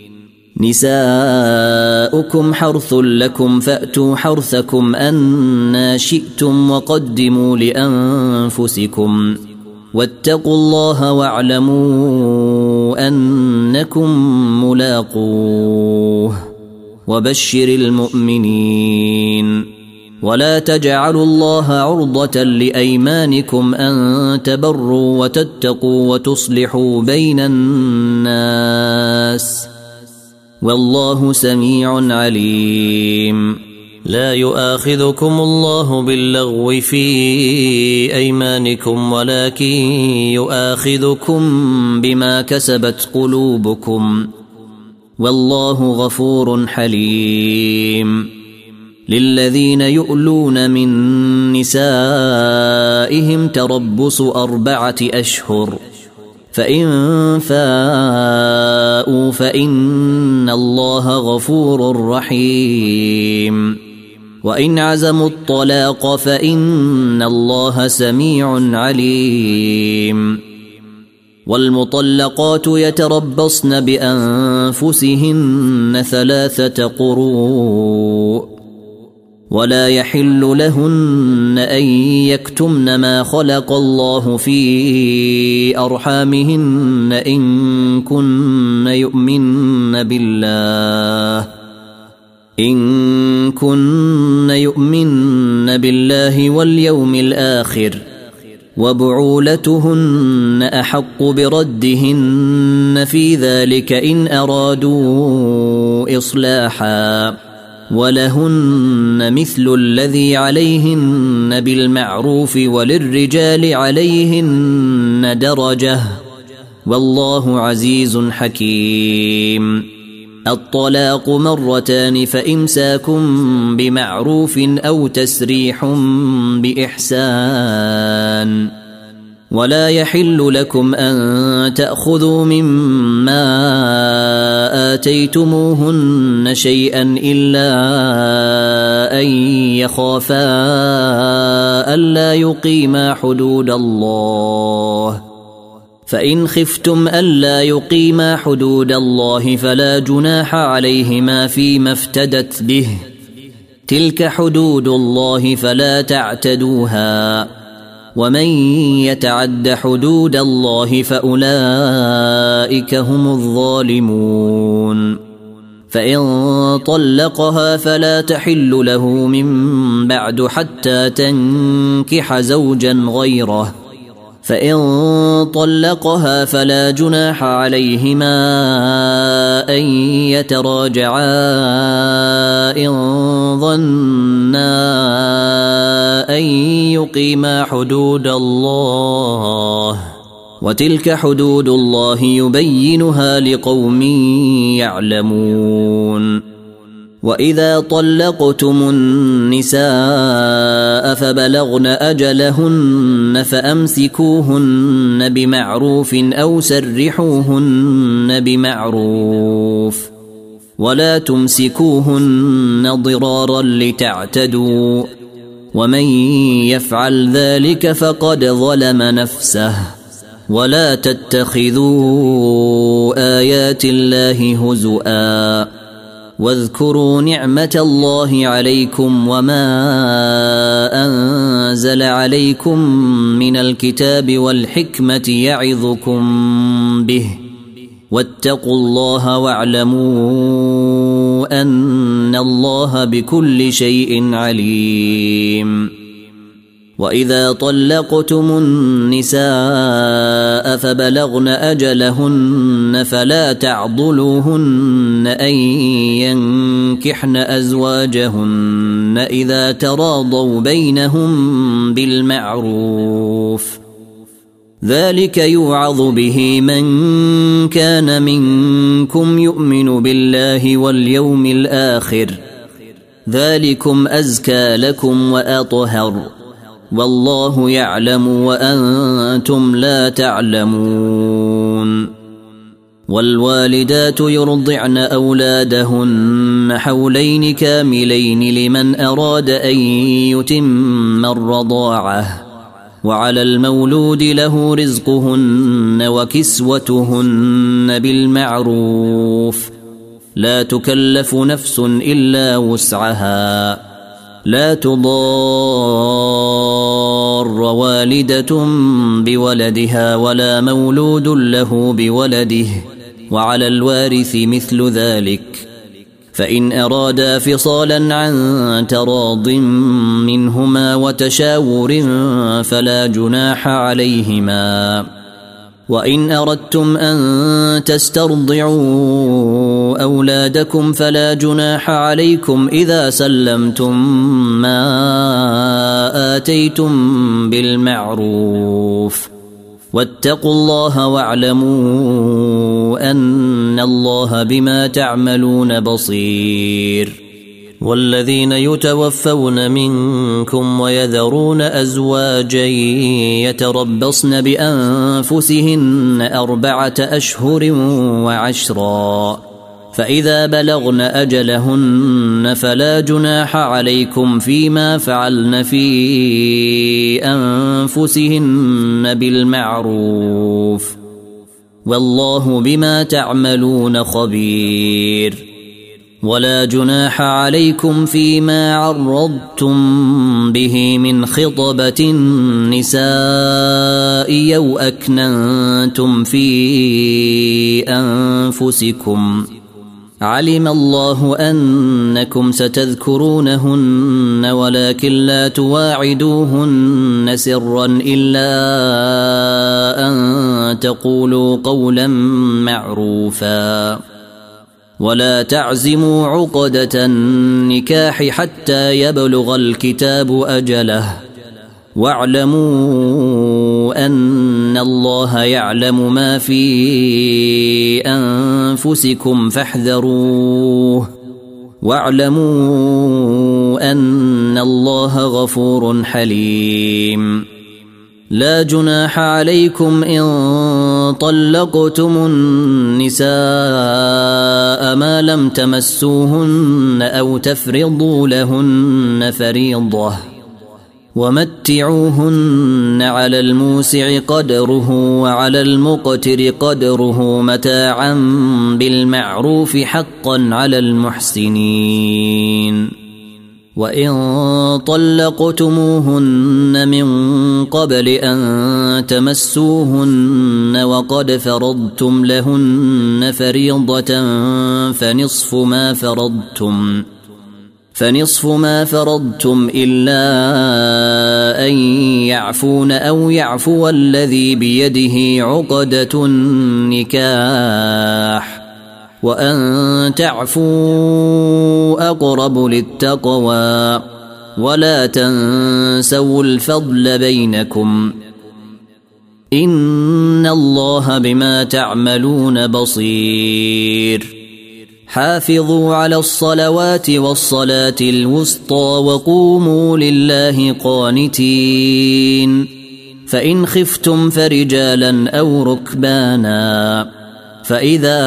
نساؤكم حرث لكم فأتوا حرثكم أنى شئتم وقدموا لأنفسكم واتقوا الله واعلموا أنكم ملاقوه وبشر المؤمنين ولا تجعلوا الله عرضة لأيمانكم أن تبروا وتتقوا وتصلحوا بين الناس والله سميع عليم لا يؤاخذكم الله باللغو في أيمانكم ولكن يؤاخذكم بما كسبت قلوبكم والله غفور حليم للذين يؤلون من نسائهم تربص 4 أشهر فإن فاءوا فإن الله غفور رحيم وإن عزموا الطلاق فإن الله سميع عليم والمطلقات يتربصن بأنفسهن 3 قروء ولا يحل لهن أن يكتمن ما خلق الله في أرحامهن إن كن يؤمن بالله واليوم الآخر وبعولتهن أحق بردهن في ذلك إن أرادوا إصلاحا ولهن مثل الذي عليهن بالمعروف وللرجال عليهن درجة والله عزيز حكيم الطلاق 2 فإمساكم بمعروف أو تسريح بإحسان ولا يحل لكم أن تأخذوا مما آتيتموهن شيئا إلا أن يخافا ألا يقيما حدود الله فإن خفتم ألا يقيما حدود الله فلا جناح عليهما فيما افتدت به تلك حدود الله فلا تعتدوها ومن يتعد حدود الله فأولئك هم الظالمون فإن طلقها فلا تحل له من بعد حتى تنكح زوجا غيره فإن طلقها فلا جناح عليهما أن يتراجعا إن ظنا أن يقيما حدود الله وتلك حدود الله يبينها لقوم يعلمون وإذا طلقتم النساء فبلغن أجلهن فأمسكوهن بمعروف أو سرحوهن بمعروف ولا تمسكوهن ضرارا لتعتدوا ومن يفعل ذلك فقد ظلم نفسه ولا تتخذوا آيات الله هزؤا واذكروا نعمة الله عليكم وما أنزل عليكم من الكتاب والحكمة يعظكم به واتقوا الله واعلموا أن الله بكل شيء عليم وإذا طلقتم النساء فبلغن أجلهن فلا تعضلوهن أن ينكحن أزواجهن إذا تراضوا بينهم بالمعروف ذلك يوعظ به من كان منكم يؤمن بالله واليوم الآخر ذلكم أزكى لكم وأطهر والله يعلم وأنتم لا تعلمون والوالدات يرضعن أولادهن حولين كاملين لمن أراد أن يتم الرضاعة، وعلى المولود له رزقهن وكسوتهن بالمعروف، لا تكلف نفس إلا وسعها، لا تضار والدة بولدها ولا مولود له بولده، وعلى الوارث مثل ذلك، فإن أرادا فصالا عن تراض منهما وتشاور فلا جناح عليهما. وإن أردتم أن تسترضعوا أولادكم فلا جناح عليكم إذا سلمتم ما آتيتم بالمعروف، واتقوا الله واعلموا أن الله بما تعملون بصير. والذين يتوفون منكم ويذرون أزواجا يتربصن بأنفسهن 4 أشهر و10، فإذا بلغن أجلهن فلا جناح عليكم فيما فعلن في أنفسهن بالمعروف، والله بما تعملون خبير. ولا جناح عليكم فيما عرضتم به من خطبة النساء أو أكننتم في أنفسكم، علم الله أنكم ستذكرونهن ولكن لا تواعدوهن سرا إلا أن تقولوا قولا معروفا، ولا تعزموا عقدة النكاح حتى يبلغ الكتاب أجله، واعلموا أن الله يعلم ما في أنفسكم فاحذروه، واعلموا أن الله غفور حليم. لا جناح عليكم إن طلقتم النساء ما لم تمسوهن أو تفرضوا لهن فريضة، ومتعوهن على الموسع قدره وعلى المقتر قدره متاعا بالمعروف حقا على المحسنين. وإن طلقتموهن من قبل أن تمسوهن وقد فرضتم لهن فريضة فنصف ما فرضتم إلا أن يعفون أو يعفو الذي بيده عقدة النكاح، وأن تعفوا أقرب للتقوى، ولا تنسوا الفضل بينكم، إن الله بما تعملون بصير. حافظوا على الصلوات والصلاة الوسطى وقوموا لله قانتين، فإن خفتم فرجالا أو ركبانا، فإذا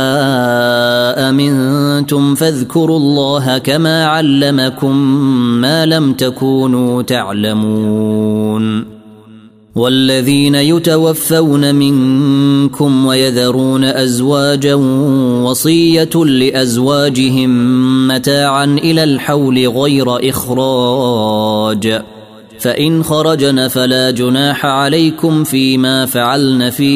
أمنتم فاذكروا الله كما علمكم ما لم تكونوا تعلمون. والذين يتوفون منكم ويذرون أزواجا وصية لأزواجهم متاعا إلى الحول غير إخراج، فإن خرجن فلا جناح عليكم فيما فعلن في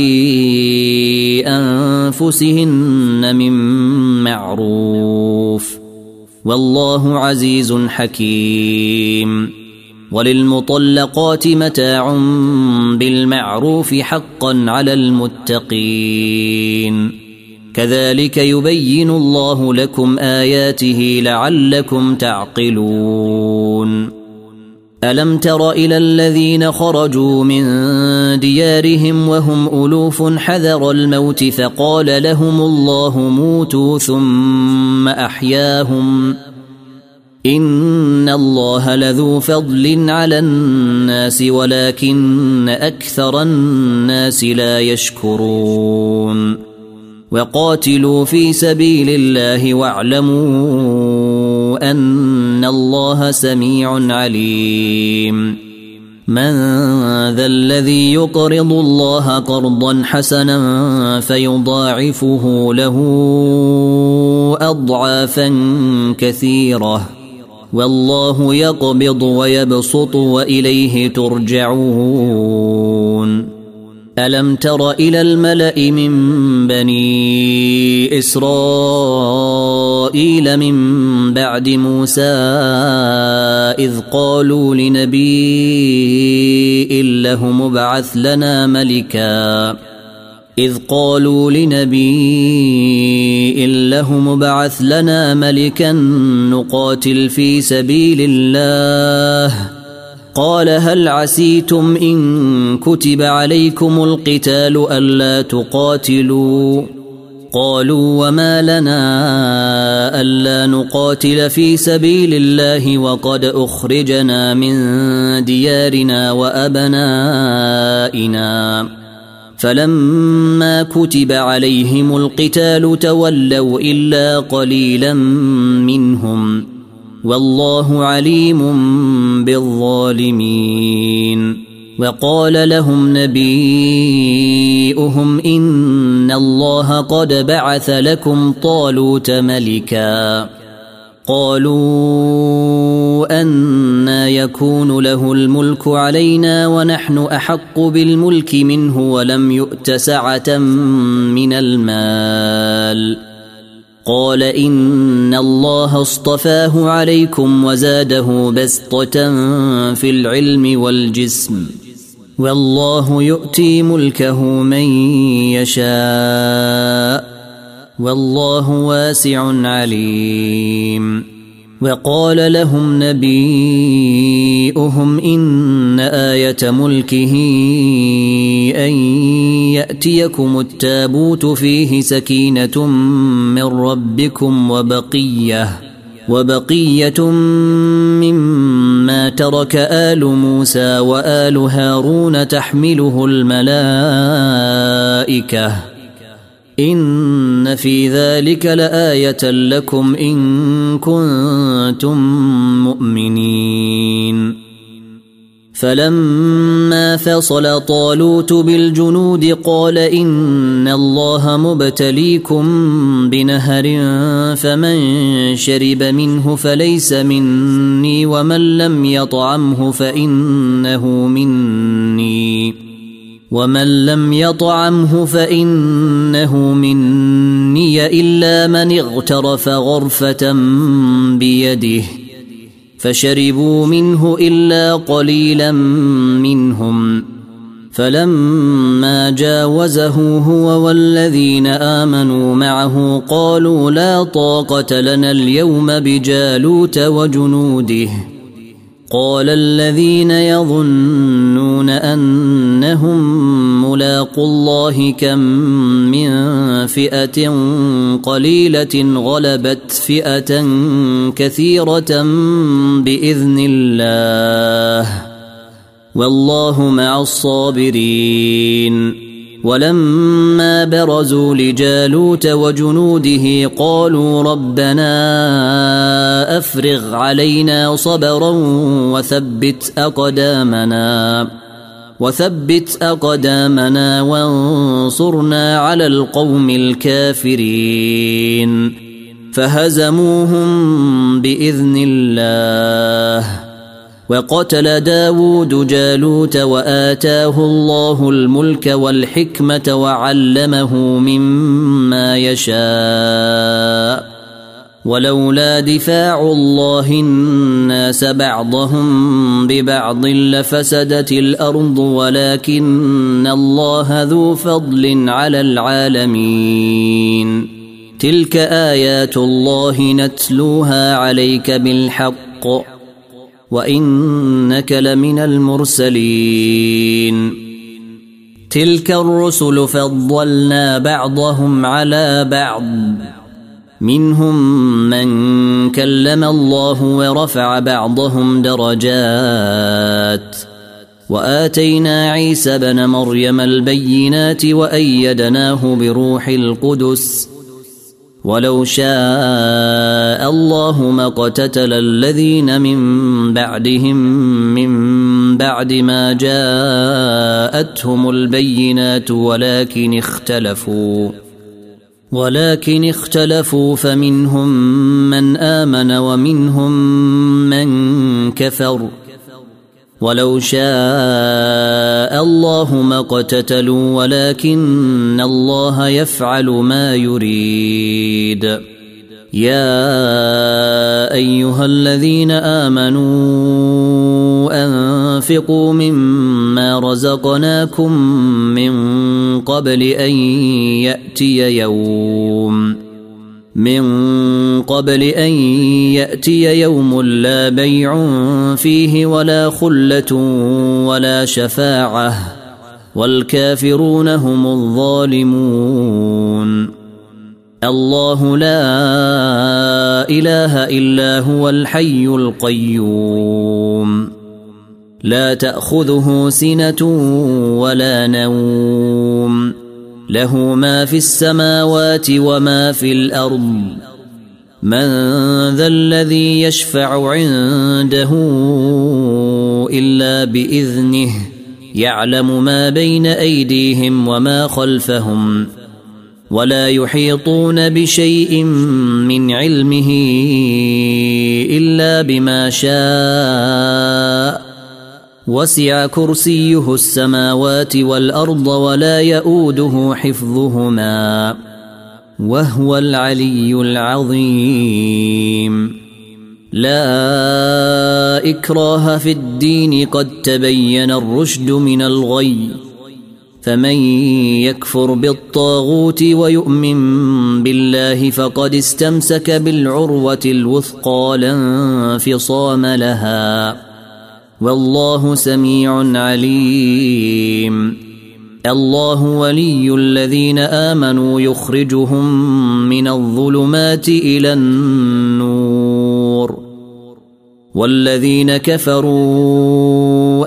أنفسهن من معروف، والله عزيز حكيم. وللمطلقات متاع بالمعروف حقا على المتقين، كذلك يبين الله لكم آياته لعلكم تعقلون. ألم تر إلى الذين خرجوا من ديارهم وهم ألوف حذر الموت فقال لهم الله موتوا ثم أحياهم، إن الله لذو فضل على الناس ولكن أكثر الناس لا يشكرون. وقاتلوا في سبيل الله واعلموا أن الله سميع عليم من ذا الذي يقرض الله قرضا حسنا فيضاعفه له أضعافا كثيرة والله يقبض ويبسط وإليه ترجعون ألم تر إلى الملأ من بني إسرائيل من بعد موسى إذ قالوا لنبي له مبعث لنا ملكا نقاتل في سبيل الله قال هل عسيتم إن كتب عليكم القتال ألا تقاتلوا قالوا وما لنا ألا نقاتل في سبيل الله وقد أخرجنا من ديارنا وأبنائنا فلما كتب عليهم القتال تولوا إلا قليلا منهم والله عليم بالظالمين وقال لهم نبيئهم إن الله قد بعث لكم طالوت ملكا قالوا أنى يكون له الملك علينا ونحن أحق بالملك منه ولم يؤت سعة من المال قال إن الله اصطفاه عليكم وزاده بسطة في العلم والجسم والله يؤتي ملكه من يشاء والله واسع عليم وقال لهم نبيئهم إن آية ملكه أن يأتيكم التابوت فيه سكينة من ربكم وبقية مما ترك آل موسى وآل هارون تحمله الملائكة إن في ذلك لآية لكم إن كنتم مؤمنين فلما فصل طالوت بالجنود قال إن الله مبتليكم بنهر فمن شرب منه فليس مني ومن لم يطعمه فإنه مني إلا من اغترف غرفة بيده فشربوا منه إلا قليلا منهم فلما جاوزه هو والذين آمنوا معه قالوا لا طاقة لنا اليوم بجالوت وجنوده قال الذين يظنون أنهم ملاقوا الله كم من فئة قليلة غلبت فئة كثيرة بإذن الله والله مع الصابرين ولما برزوا لجالوت وجنوده قالوا ربنا أفرغ علينا صبرا وثبت أقدامنا وانصرنا على القوم الكافرين فهزموهم بإذن الله وقتل داود جالوت وآتاه الله الملك والحكمة وعلمه مما يشاء ولولا دفاع الله الناس بعضهم ببعض لفسدت الأرض ولكن الله ذو فضل على العالمين تلك آيات الله نتلوها عليك بالحق وإنك لمن المرسلين تلك الرسل فضلنا بعضهم على بعض منهم من كلم الله ورفع بعضهم درجات وآتينا عيسى بن مريم البينات وأيدناه بروح القدس ولو شاء الله ما اقتتل الذين من بعدهم من بعد ما جاءتهم البينات ولكن اختلفوا فمنهم من آمن ومنهم من كفر ولو شاء الله ما اقتتلوا ولكن الله يفعل ما يريد. يا أيها الذين آمنوا أنفقوا مما رزقناكم من قبل أن يأتي يوم لا بيع فيه ولا خلة ولا شفاعة والكافرون هم الظالمون. الله لا إله إلا هو الحي القيوم لا تأخذه سنة ولا نوم له ما في السماوات وما في الأرض من ذا الذي يشفع عنده إلا بإذنه يعلم ما بين أيديهم وما خلفهم ولا يحيطون بشيء من علمه إلا بما شاء وسع كرسيه السماوات والأرض ولا يؤوده حفظهما وهو العلي العظيم. لا إكراه في الدين قد تبين الرشد من الغي فمن يكفر بالطاغوت ويؤمن بالله فقد استمسك بالعروة الوثقى لا انفصام لها والله سميع عليم. الله ولي الذين آمنوا يخرجهم من الظلمات إلى النور والذين كفروا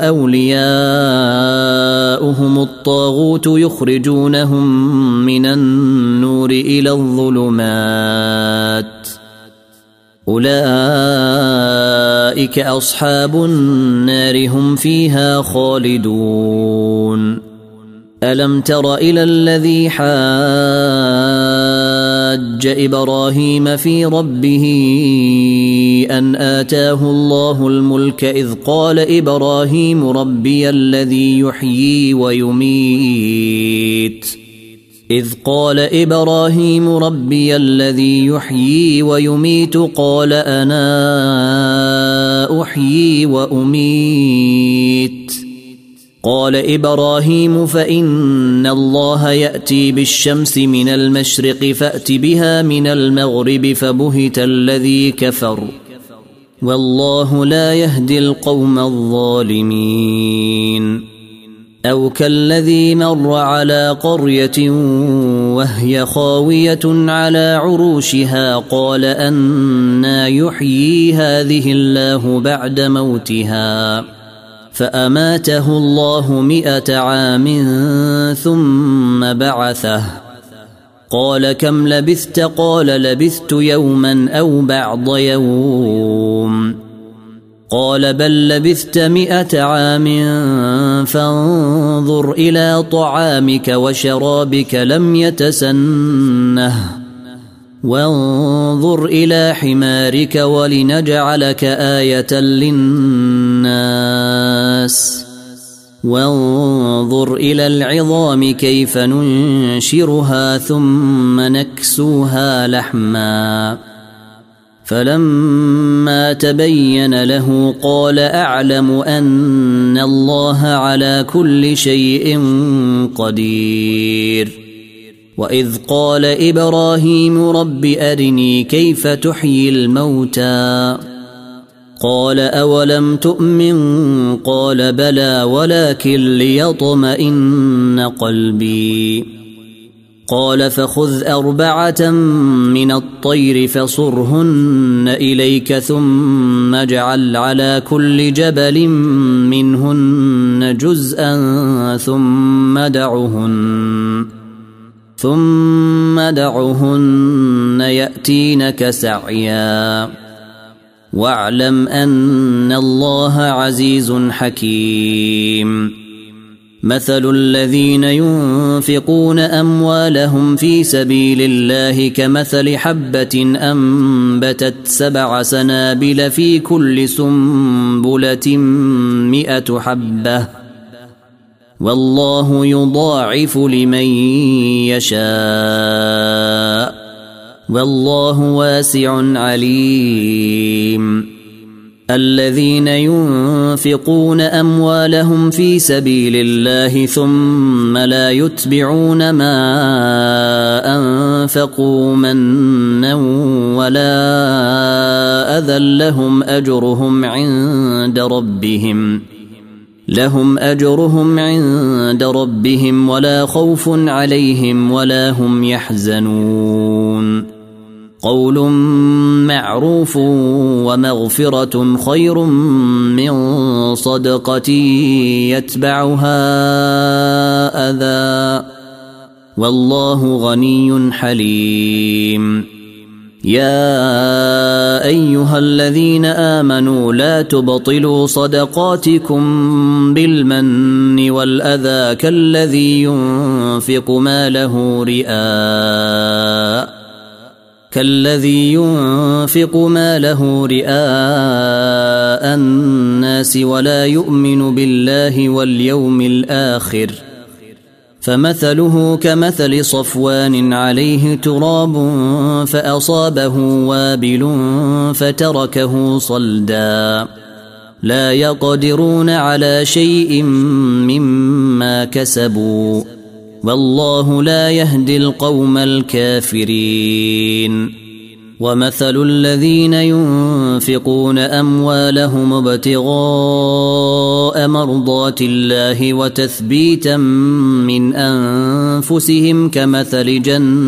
أولياؤهم الطاغوت يخرجونهم من النور إلى الظلمات أولئك أصحاب النار هم فيها خالدون. ألم تر إلى الذي حاج إبراهيم في ربه أن آتاه الله الملك إذ قال إبراهيم ربي الذي يحيي ويميت قال أنا أحيي وأميت قال إبراهيم فإن الله يأتي بالشمس من المشرق فأت بها من المغرب فبهت الذي كفر والله لا يهدي القوم الظالمين. أو كالذي مر على قرية وهي خاوية على عروشها قال أنى يحيي هذه الله بعد موتها فأماته الله 100 عام ثم بعثه قال كم لبثت قال لبثت يوما أو بعض يوم قال بل لبثت 100 عام فانظر إلى طعامك وشرابك لم يتسنه وانظر إلى حمارك ولنجعلك آية للناس وانظر إلى العظام كيف ننشرها ثم نكسوها لحما فلما تبين له قال أعلم أن الله على كل شيء قدير. وإذ قال إبراهيم رب أرني كيف تحيي الموتى قال أولم تؤمن قال بلى ولكن ليطمئن قلبي قال فخذ 4 من الطير فصرهن إليك ثم اجعل على كل جبل منهن جزءا ثم دعهن يأتينك سعيا واعلم أن الله عزيز حكيم مثل الذين ينفقون أموالهم في سبيل الله كمثل حبة أنبتت 7 سنابل في كل سنبلة 100 حبة والله يضاعف لمن يشاء والله واسع عليم الذين ينفقون أموالهم في سبيل الله ثم لا يتبعون ما أنفقوا منا ولا أذى لهم أجرهم عند ربهم ولا خوف عليهم ولا هم يحزنون قول معروف ومغفرة خير من صدقة يتبعها أذى والله غني حليم يا أيها الذين آمنوا لا تبطلوا صدقاتكم بالمن والأذى كالذي ينفق ماله رئاء الناس ولا يؤمن بالله واليوم الآخر فمثله كمثل صفوان عليه تراب فأصابه وابل فتركه صلدا لا يقدرون على شيء مما كسبوا والله لا يهدي القوم الكافرين ومثل الذين ينفقون أموالهم ابتغاء مرضات الله وتثبيتا من أنفسهم كمثل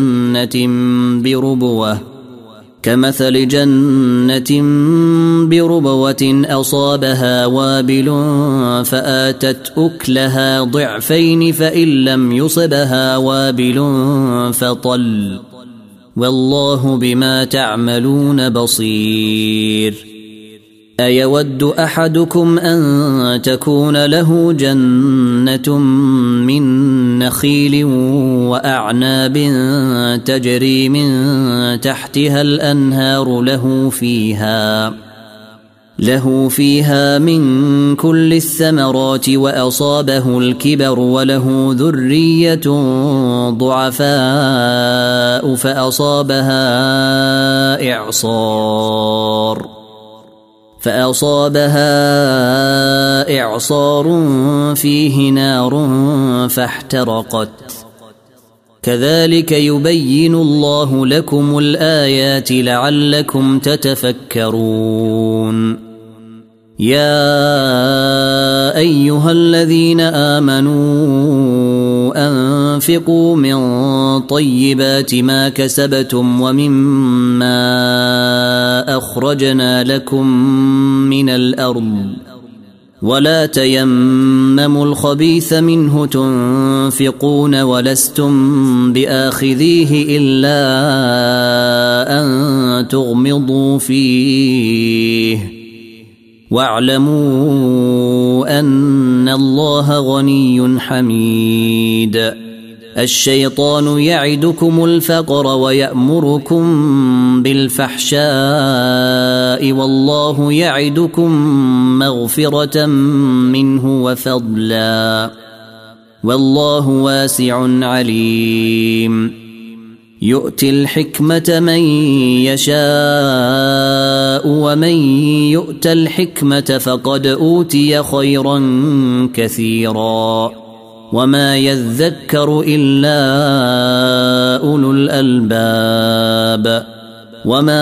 جنة بربوة أصابها وابل فآتت أكلها ضعفين فإن لم يصبها وابل فطل والله بما تعملون بصير أيود أحدكم أن تكون له جنة من نخيل وأعناب تجري من تحتها الأنهار له فيها من كل الثمرات وأصابه الكبر وله ذرية ضعفاء فأصابها إعصار فيه نار فاحترقت كذلك يبين الله لكم الآيات لعلكم تتفكرون يا أيها الذين آمنوا أنفقوا من طيبات ما كسبتم ومما أخرجنا لكم من الأرض ولا تيمموا الخبيث منه تنفقون ولستم بآخذيه إلا أن تغمضوا فيه واعلموا أن الله غني حميد الشيطان يعدكم الفقر ويأمركم بالفحشاء والله يعدكم مغفرة منه وفضلا والله واسع عليم يؤتي الحكمة من يشاء ومن يؤت الحكمة فقد أوتي خيرا كثيرا وما يذكر إلا أولو الألباب وما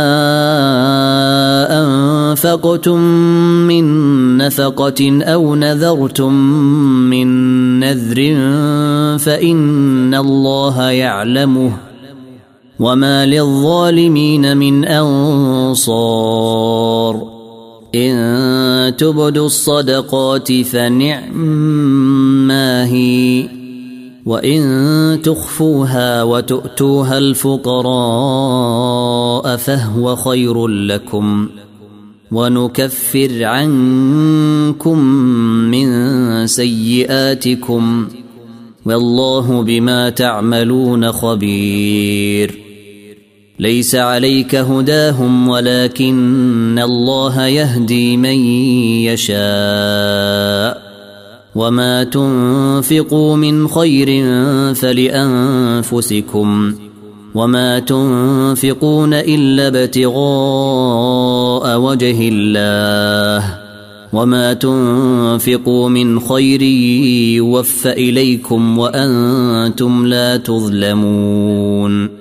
أنفقتم من نفقة أو نذرتم من نذر فإن الله يعلمه وما للظالمين من أنصار إن تبدوا الصدقات فنعما هي وإن تخفوها وتؤتوها الفقراء فهو خير لكم ونكفر عنكم من سيئاتكم والله بما تعملون خبير ليس عليك هداهم ولكن الله يهدي من يشاء وما تنفقوا من خير فلأنفسكم وما تنفقون إلا ابتغاء وجه الله وما تنفقوا من خير يوفى إليكم وأنتم لا تظلمون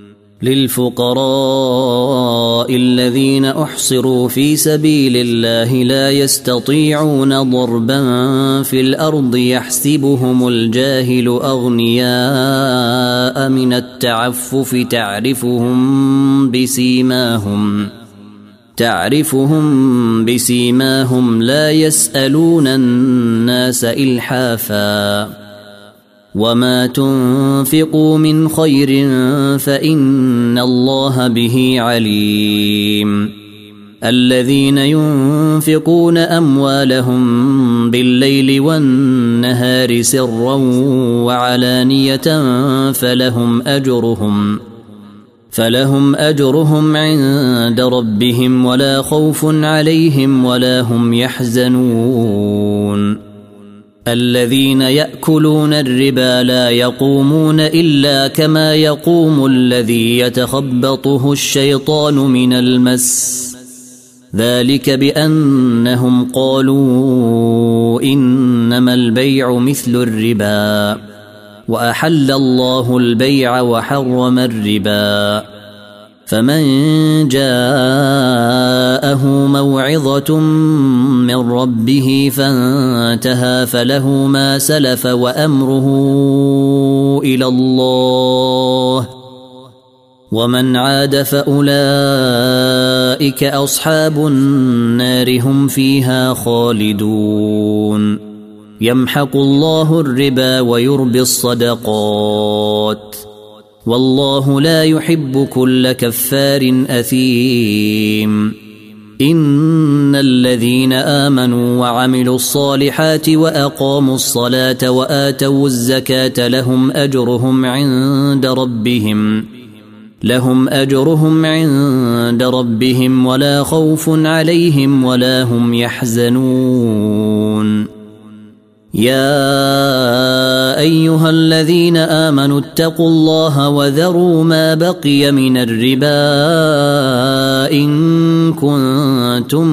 للفقراء الذين أحصروا في سبيل الله لا يستطيعون ضربا في الأرض يحسبهم الجاهل أغنياء من التعفف تعرفهم بسيماهم لا يسألون الناس إلحافا وما تنفقوا من خير فإن الله به عليم الذين ينفقون أموالهم بالليل والنهار سرا وعلانية فلهم أجرهم عند ربهم ولا خوف عليهم ولا هم يحزنون الذين يأكلون الربا لا يقومون إلا كما يقوم الذي يتخبطه الشيطان من المس ذلك بأنهم قالوا إنما البيع مثل الربا وأحل الله البيع وحرم الربا فمن جاءه موعظة من ربه فانتهى فله ما سلف وأمره إلى الله ومن عاد فأولئك أصحاب النار هم فيها خالدون يمحق الله الربا ويربي الصدقات والله لا يحب كل كفار أثيم إن الذين آمنوا وعملوا الصالحات وأقاموا الصلاة وآتوا الزكاة لهم أجرهم عند ربهم ولا خوف عليهم ولا هم يحزنون يا أيها الذين آمنوا اتقوا الله وذروا ما بقي من الربا إن كنتم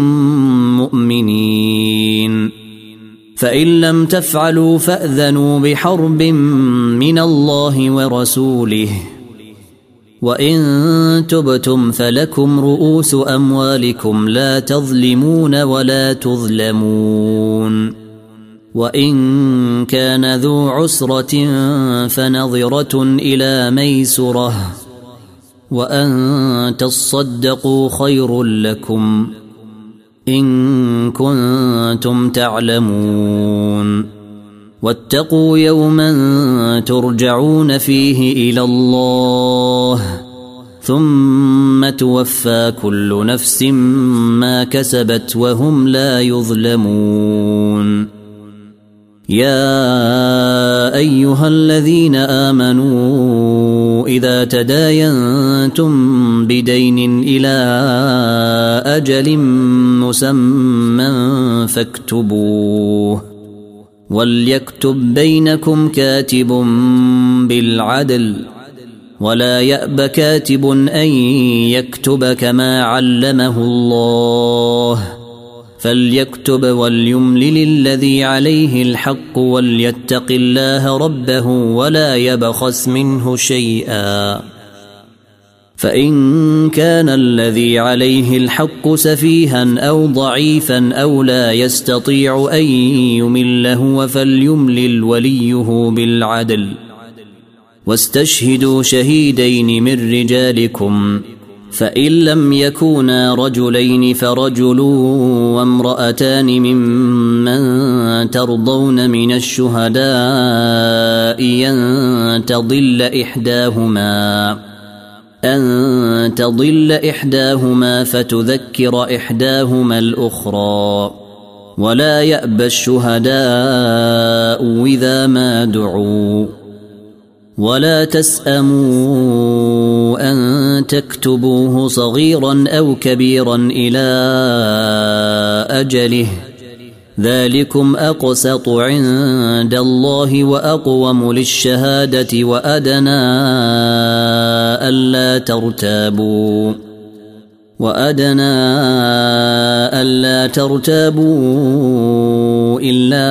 مؤمنين فإن لم تفعلوا فأذنوا بحرب من الله ورسوله وإن تبتم فلكم رؤوس أموالكم لا تظلمون ولا تظلمون وإن كان ذو عسرة فنظرة إلى ميسرة وأن تصدقوا خير لكم إن كنتم تعلمون واتقوا يوما ترجعون فيه إلى الله ثم توفى كل نفس ما كسبت وهم لا يظلمون يا أيها الذين آمنوا إذا تداينتم بدين إلى أجل مسمى فاكتبوه وليكتب بينكم كاتب بالعدل ولا يأب كاتب أن يكتب كما علمه الله فليكتب وليملل الذي عليه الحق وليتق الله ربه ولا يبخس منه شيئا فإن كان الذي عليه الحق سفيها أو ضعيفا أو لا يستطيع أن يمل هو فليملل وليه بالعدل واستشهدوا شهيدين من رجالكم فإن لم يكونا رجلين فرجل وامرأتان ممن ترضون من الشهداء أن تضل إحداهما فتذكر إحداهما الأخرى ولا يأبى الشهداء إذا ما دعوا ولا تسأموا أن تكتبوه صغيرا أو كبيرا إلى أجله ذلكم أقسط عند الله وأقوم للشهادة وأدنى ألا ترتابوا إلا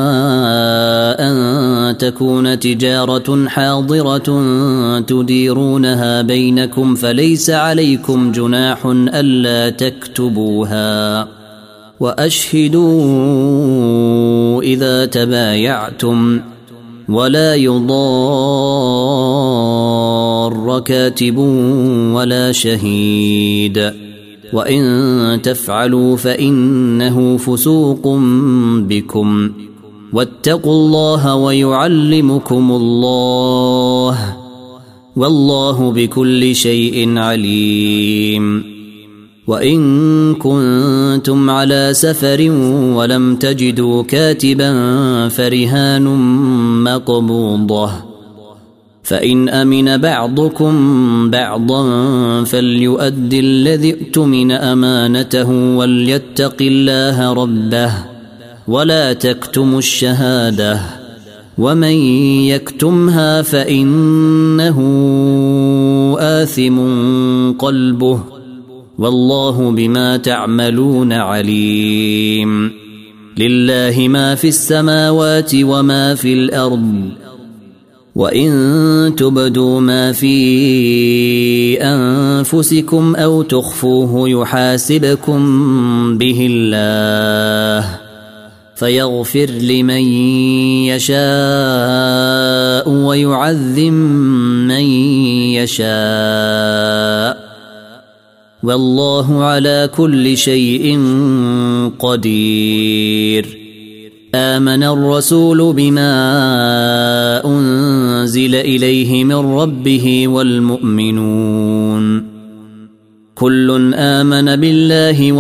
أن تكون تجارة حاضرة تديرونها بينكم فليس عليكم جناح ألا تكتبوها وأشهدوا إذا تبايعتم ولا يضار كاتب ولا شهيد وإن تفعلوا فإنه فسوق بكم واتقوا الله ويعلمكم الله والله بكل شيء عليم وإن كنتم على سفر ولم تجدوا كاتبا فرهان مقبوضة فإن أمن بعضكم بعضا فليؤدي الذي اؤتمن أمانته وليتق الله ربه ولا تكتموا الشهادة ومن يكتمها فإنه آثم قلبه والله بما تعملون عليم لله ما في السماوات وما في الأرض وإن تبدوا ما في أنفسكم أو تخفوه يحاسبكم به الله فيغفر لمن يشاء ويعذب من يشاء والله على كل شيء قدير آمن الرسول بما أنزل إليه من ربه والمؤمنون كل آمن بالله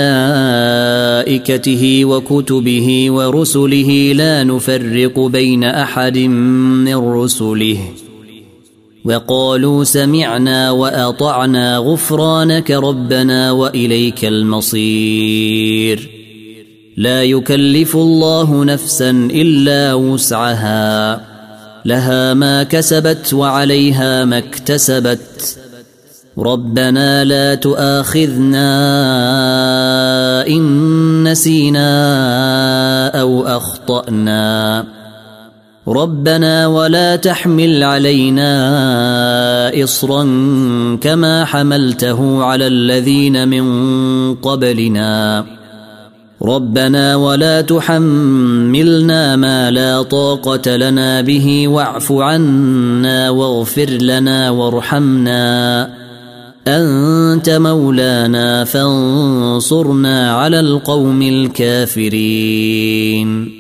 وملائكته وكتبه ورسله لا نفرق بين أحد من رسله وقالوا سمعنا وأطعنا غفرانك ربنا وإليك المصير لا يكلف الله نفسا إلا وسعها لها ما كسبت وعليها ما اكتسبت ربنا لا تؤاخذنا إن نسينا أو أخطأنا ربنا ولا تحمل علينا إصرا كما حملته على الذين من قبلنا ربنا ولا تحملنا ما لا طاقة لنا به واعف عنا واغفر لنا وارحمنا أنت مولانا فانصرنا على القوم الكافرين